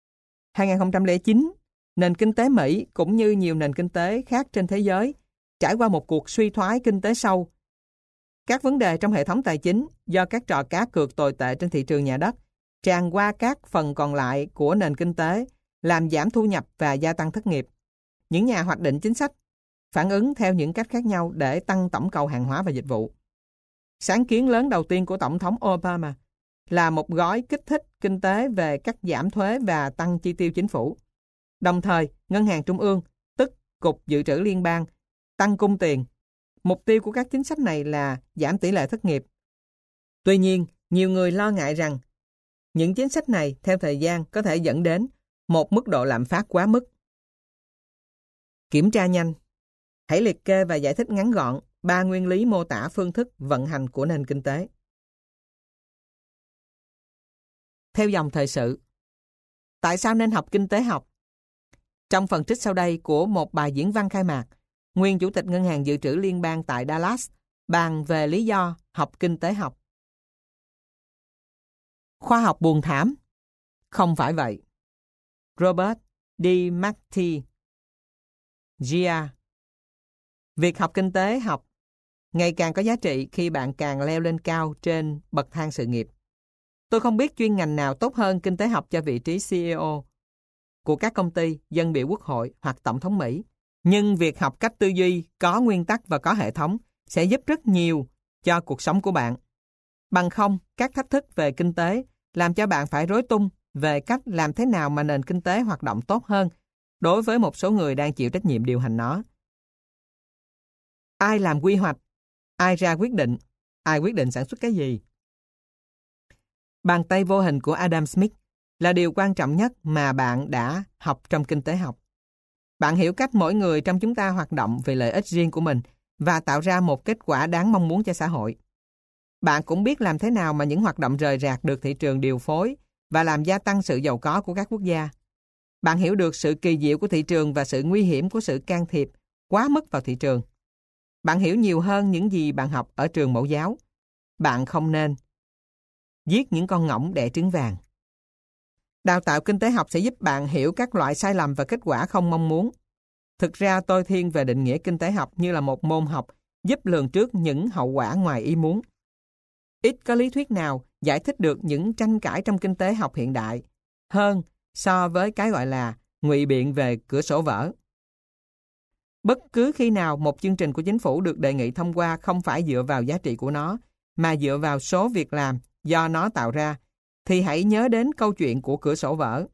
2009, nền kinh tế Mỹ cũng như nhiều nền kinh tế khác trên thế giới trải qua một cuộc suy thoái kinh tế sâu Các vấn đề trong hệ thống tài chính do các trò cá cược tồi tệ trên thị trường nhà đất tràn qua các phần còn lại của nền kinh tế, làm giảm thu nhập và gia tăng thất nghiệp. Những nhà hoạch định chính sách phản ứng theo những cách khác nhau để tăng tổng cầu hàng hóa và dịch vụ. Sáng kiến lớn đầu tiên của Tổng thống Obama là một gói kích thích kinh tế về cắt giảm thuế và tăng chi tiêu chính phủ. Đồng thời, Ngân hàng Trung ương, tức Cục Dự trữ Liên bang, tăng cung tiền. Mục tiêu của các chính sách này là giảm tỷ lệ thất nghiệp. Tuy nhiên, nhiều người lo ngại rằng những chính sách này theo thời gian có thể dẫn đến một mức độ lạm phát quá mức. Kiểm tra nhanh. Hãy liệt kê và giải thích ngắn gọn 3 nguyên lý mô tả phương thức vận hành của nền kinh tế. Theo dòng thời sự. Tại sao nên học kinh tế học? Trong phần trích sau đây của một bài diễn văn khai mạc, nguyên Chủ tịch Ngân hàng Dự trữ Liên bang tại Dallas bàn về lý do học kinh tế học. Khoa học buồn thảm? Không phải vậy. Robert D. McTee, Gia. Việc học kinh tế học ngày càng có giá trị khi bạn càng leo lên cao trên bậc thang sự nghiệp. Tôi không biết chuyên ngành nào tốt hơn kinh tế học cho vị trí CEO của các công ty, dân biểu quốc hội hoặc tổng thống Mỹ. Nhưng việc học cách tư duy có nguyên tắc và có hệ thống sẽ giúp rất nhiều cho cuộc sống của bạn. Bằng không, các thách thức về kinh tế làm cho bạn phải rối tung về cách làm thế nào mà nền kinh tế hoạt động tốt hơn đối với một số người đang chịu trách nhiệm điều hành nó. Ai làm quy hoạch? Ai ra quyết định? Ai quyết định sản xuất cái gì? Bàn tay vô hình của Adam Smith là điều quan trọng nhất mà bạn đã học trong kinh tế học. Bạn hiểu cách mỗi người trong chúng ta hoạt động vì lợi ích riêng của mình và tạo ra một kết quả đáng mong muốn cho xã hội. Bạn cũng biết làm thế nào mà những hoạt động rời rạc được thị trường điều phối và làm gia tăng sự giàu có của các quốc gia. Bạn hiểu được sự kỳ diệu của thị trường và sự nguy hiểm của sự can thiệp quá mức vào thị trường. Bạn hiểu nhiều hơn những gì bạn học ở trường mẫu giáo. Bạn không nên giết những con ngỗng đẻ trứng vàng. Đào tạo kinh tế học sẽ giúp bạn hiểu các loại sai lầm và kết quả không mong muốn. Thực ra tôi thiên về định nghĩa kinh tế học như là một môn học giúp lường trước những hậu quả ngoài ý muốn. Ít có lý thuyết nào giải thích được những tranh cãi trong kinh tế học hiện đại hơn so với cái gọi là ngụy biện về cửa sổ vỡ. Bất cứ khi nào một chương trình của chính phủ được đề nghị thông qua không phải dựa vào giá trị của nó, mà dựa vào số việc làm do nó tạo ra, thì hãy nhớ đến câu chuyện của cửa sổ vỡ.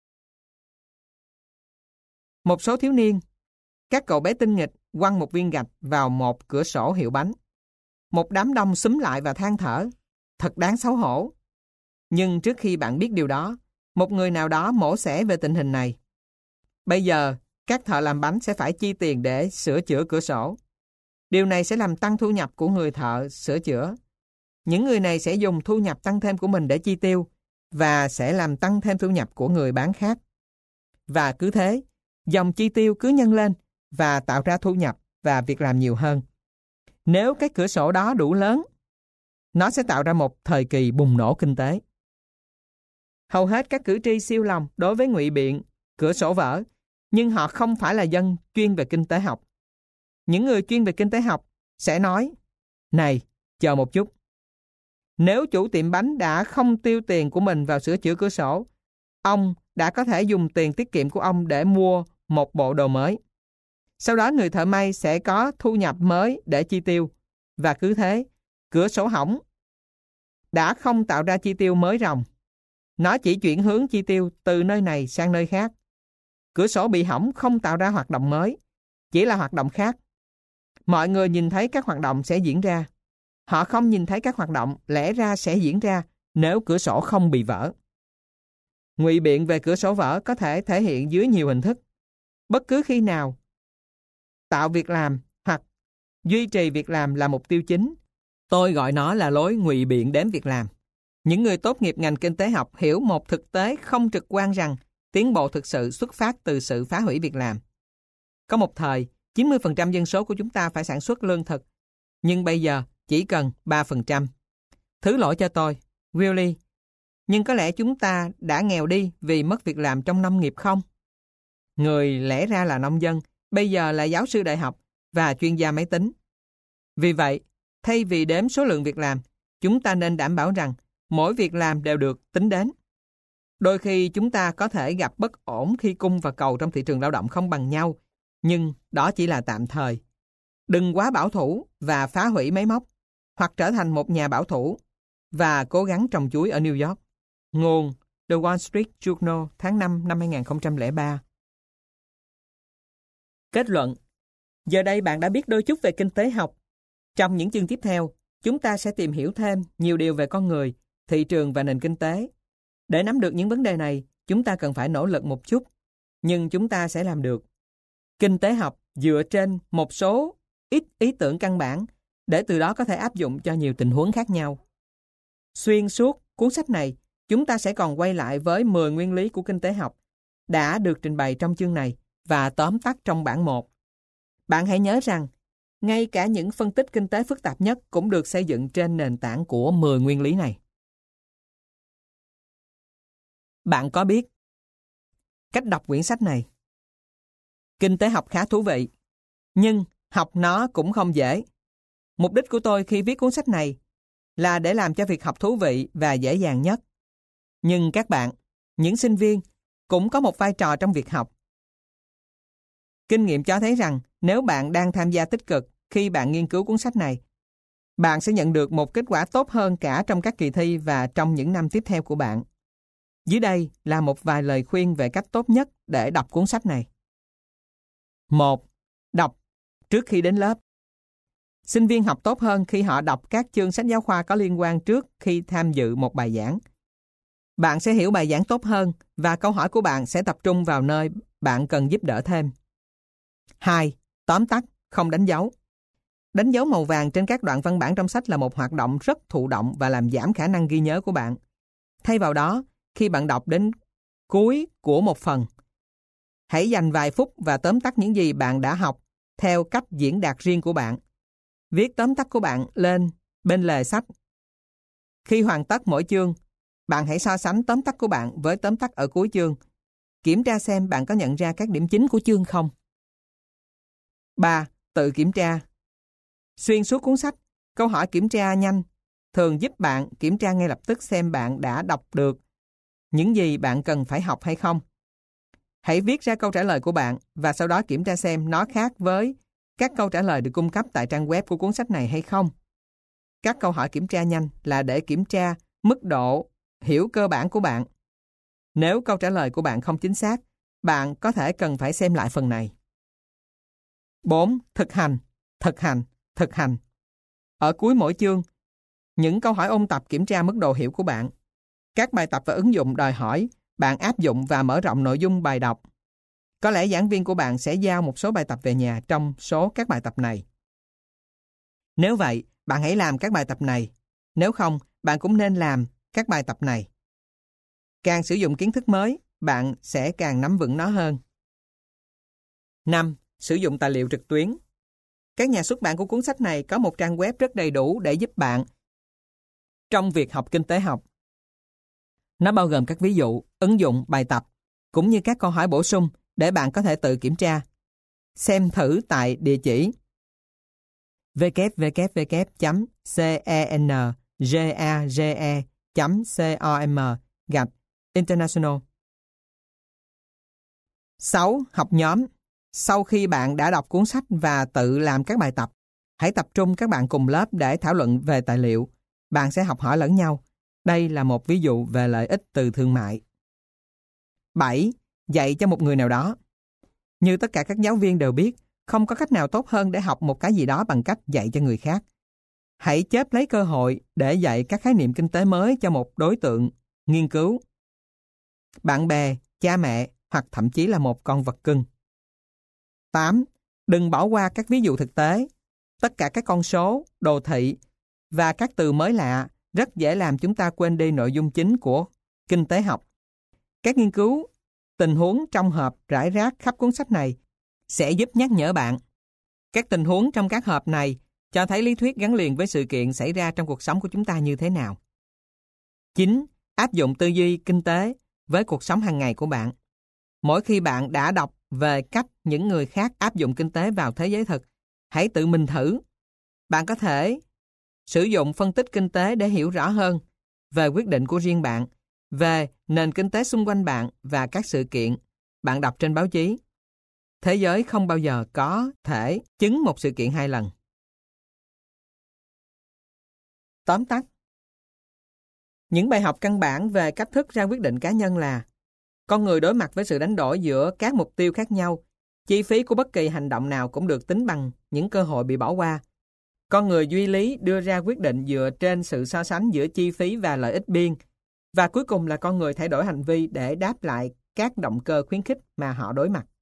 Một số thiếu niên, các cậu bé tinh nghịch quăng một viên gạch vào một cửa sổ hiệu bánh. Một đám đông xúm lại và than thở. Thật đáng xấu hổ. Nhưng trước khi bạn biết điều đó, một người nào đó mổ xẻ về tình hình này. Bây giờ, các thợ làm bánh sẽ phải chi tiền để sửa chữa cửa sổ. Điều này sẽ làm tăng thu nhập của người thợ sửa chữa. Những người này sẽ dùng thu nhập tăng thêm của mình để chi tiêu và sẽ làm tăng thêm thu nhập của người bán khác. Và cứ thế, dòng chi tiêu cứ nhân lên và tạo ra thu nhập và việc làm nhiều hơn. Nếu cái cửa sổ đó đủ lớn, nó sẽ tạo ra một thời kỳ bùng nổ kinh tế. Hầu hết các cử tri siêu lòng đối với ngụy biện, cửa sổ vỡ, nhưng họ không phải là dân chuyên về kinh tế học. Những người chuyên về kinh tế học sẽ nói, này, chờ một chút. Nếu chủ tiệm bánh đã không tiêu tiền của mình vào sửa chữa cửa sổ, ông đã có thể dùng tiền tiết kiệm của ông để mua một bộ đồ mới. Sau đó người thợ may sẽ có thu nhập mới để chi tiêu. Và cứ thế, cửa sổ hỏng đã không tạo ra chi tiêu mới ròng. Nó chỉ chuyển hướng chi tiêu từ nơi này sang nơi khác. Cửa sổ bị hỏng không tạo ra hoạt động mới, chỉ là hoạt động khác. Mọi người nhìn thấy các hoạt động sẽ diễn ra. Họ không nhìn thấy các hoạt động lẽ ra sẽ diễn ra nếu cửa sổ không bị vỡ. Ngụy biện về cửa sổ vỡ có thể thể hiện dưới nhiều hình thức. Bất cứ khi nào tạo việc làm hoặc duy trì việc làm là mục tiêu chính, tôi gọi nó là lối ngụy biện đến việc làm. Những người tốt nghiệp ngành kinh tế học hiểu một thực tế không trực quan rằng tiến bộ thực sự xuất phát từ sự phá hủy việc làm. Có một thời, 90% dân số của chúng ta phải sản xuất lương thực, nhưng bây giờ chỉ cần 3%. Thứ lỗi cho tôi, really. Nhưng có lẽ chúng ta đã nghèo đi vì mất việc làm trong nông nghiệp không? Người lẽ ra là nông dân, bây giờ là giáo sư đại học và chuyên gia máy tính. Vì vậy, Thay vì đếm số lượng việc làm, chúng ta nên đảm bảo rằng mỗi việc làm đều được tính đến. Đôi khi chúng ta có thể gặp bất ổn khi cung và cầu trong thị trường lao động không bằng nhau, nhưng đó chỉ là tạm thời. Đừng quá bảo thủ và phá hủy máy móc, hoặc trở thành một nhà bảo thủ và cố gắng trồng chuối ở New York. Nguồn The Wall Street Journal tháng 5 năm 2003. Kết luận. Giờ đây bạn đã biết đôi chút về kinh tế học. Trong những chương tiếp theo, chúng ta sẽ tìm hiểu thêm nhiều điều về con người, thị trường và nền kinh tế. Để nắm được những vấn đề này, chúng ta cần phải nỗ lực một chút, nhưng chúng ta sẽ làm được. Kinh tế học dựa trên một số ít ý tưởng căn bản, để từ đó có thể áp dụng cho nhiều tình huống khác nhau. Xuyên suốt cuốn sách này, chúng ta sẽ còn quay lại với 10 nguyên lý của kinh tế học đã được trình bày trong chương này và tóm tắt trong bản 1. Bạn hãy nhớ rằng, ngay cả những phân tích kinh tế phức tạp nhất cũng được xây dựng trên nền tảng của 10 nguyên lý này. Bạn có biết cách đọc quyển sách này? Kinh tế học khá thú vị, nhưng học nó cũng không dễ. Mục đích của tôi khi viết cuốn sách này là để làm cho việc học thú vị và dễ dàng nhất. Nhưng các bạn, những sinh viên, cũng có một vai trò trong việc học. Kinh nghiệm cho thấy rằng nếu bạn đang tham gia tích cực khi bạn nghiên cứu cuốn sách này, bạn sẽ nhận được một kết quả tốt hơn cả trong các kỳ thi và trong những năm tiếp theo của bạn. Dưới đây là một vài lời khuyên về cách tốt nhất để đọc cuốn sách này. 1. Đọc trước khi đến lớp. Sinh viên học tốt hơn khi họ đọc các chương sách giáo khoa có liên quan trước khi tham dự một bài giảng. Bạn sẽ hiểu bài giảng tốt hơn và câu hỏi của bạn sẽ tập trung vào nơi bạn cần giúp đỡ thêm. 2. Tóm tắt, không đánh dấu. Đánh dấu màu vàng trên các đoạn văn bản trong sách là một hoạt động rất thụ động và làm giảm khả năng ghi nhớ của bạn. Thay vào đó, khi bạn đọc đến cuối của một phần, hãy dành vài phút và tóm tắt những gì bạn đã học theo cách diễn đạt riêng của bạn. Viết tóm tắt của bạn lên bên lề sách. Khi hoàn tất mỗi chương, bạn hãy so sánh tóm tắt của bạn với tóm tắt ở cuối chương. Kiểm tra xem bạn có nhận ra các điểm chính của chương không. 3. Tự kiểm tra. Xuyên suốt cuốn sách, câu hỏi kiểm tra nhanh thường giúp bạn kiểm tra ngay lập tức xem bạn đã đọc được những gì bạn cần phải học hay không. Hãy viết ra câu trả lời của bạn và sau đó kiểm tra xem nó khác với các câu trả lời được cung cấp tại trang web của cuốn sách này hay không. Các câu hỏi kiểm tra nhanh là để kiểm tra mức độ hiểu cơ bản của bạn. Nếu câu trả lời của bạn không chính xác, bạn có thể cần phải xem lại phần này. 4. Thực hành, thực hành, thực hành. Ở cuối mỗi chương, những câu hỏi ôn tập kiểm tra mức độ hiểu của bạn. Các bài tập và ứng dụng đòi hỏi bạn áp dụng và mở rộng nội dung bài đọc. Có lẽ giảng viên của bạn sẽ giao một số bài tập về nhà trong số các bài tập này. Nếu vậy, bạn hãy làm các bài tập này. Nếu không, bạn cũng nên làm các bài tập này. Càng sử dụng kiến thức mới, bạn sẽ càng nắm vững nó hơn. 5. Sử dụng tài liệu trực tuyến. Các nhà xuất bản của cuốn sách này có một trang web rất đầy đủ để giúp bạn trong việc học kinh tế học. Nó bao gồm các ví dụ, ứng dụng, bài tập, cũng như các câu hỏi bổ sung để bạn có thể tự kiểm tra. Xem thử tại địa chỉ www.cenjage.com/international. 6. Học nhóm. Sau khi bạn đã đọc cuốn sách và tự làm các bài tập, hãy tập trung các bạn cùng lớp để thảo luận về tài liệu. Bạn sẽ học hỏi lẫn nhau. Đây là một ví dụ về lợi ích từ thương mại. 7. Dạy cho một người nào đó. Như tất cả các giáo viên đều biết, không có cách nào tốt hơn để học một cái gì đó bằng cách dạy cho người khác. Hãy chớp lấy cơ hội để dạy các khái niệm kinh tế mới cho một đối tượng nghiên cứu. Bạn bè, cha mẹ hoặc thậm chí là một con vật cưng. 8. Đừng bỏ qua các ví dụ thực tế. Tất cả các con số, đồ thị và các từ mới lạ rất dễ làm chúng ta quên đi nội dung chính của kinh tế học. Các nghiên cứu, tình huống trong hộp rải rác khắp cuốn sách này sẽ giúp nhắc nhở bạn. Các tình huống trong các hộp này cho thấy lý thuyết gắn liền với sự kiện xảy ra trong cuộc sống của chúng ta như thế nào. 9. Áp dụng tư duy kinh tế với cuộc sống hàng ngày của bạn. Mỗi khi bạn đã đọc về cách những người khác áp dụng kinh tế vào thế giới thực, hãy tự mình thử. Bạn có thể Sử dụng phân tích kinh tế để hiểu rõ hơn về quyết định của riêng bạn, về nền kinh tế xung quanh bạn và các sự kiện bạn đọc trên báo chí. Thế giới không bao giờ có thể chứng một sự kiện hai lần. Tóm tắt. Những bài học căn bản về cách thức ra quyết định cá nhân là: con người đối mặt với sự đánh đổi giữa các mục tiêu khác nhau. Chi phí của bất kỳ hành động nào cũng được tính bằng những cơ hội bị bỏ qua. Con người duy lý đưa ra quyết định dựa trên sự so sánh giữa chi phí và lợi ích biên. Và cuối cùng là con người thay đổi hành vi để đáp lại các động cơ khuyến khích mà họ đối mặt.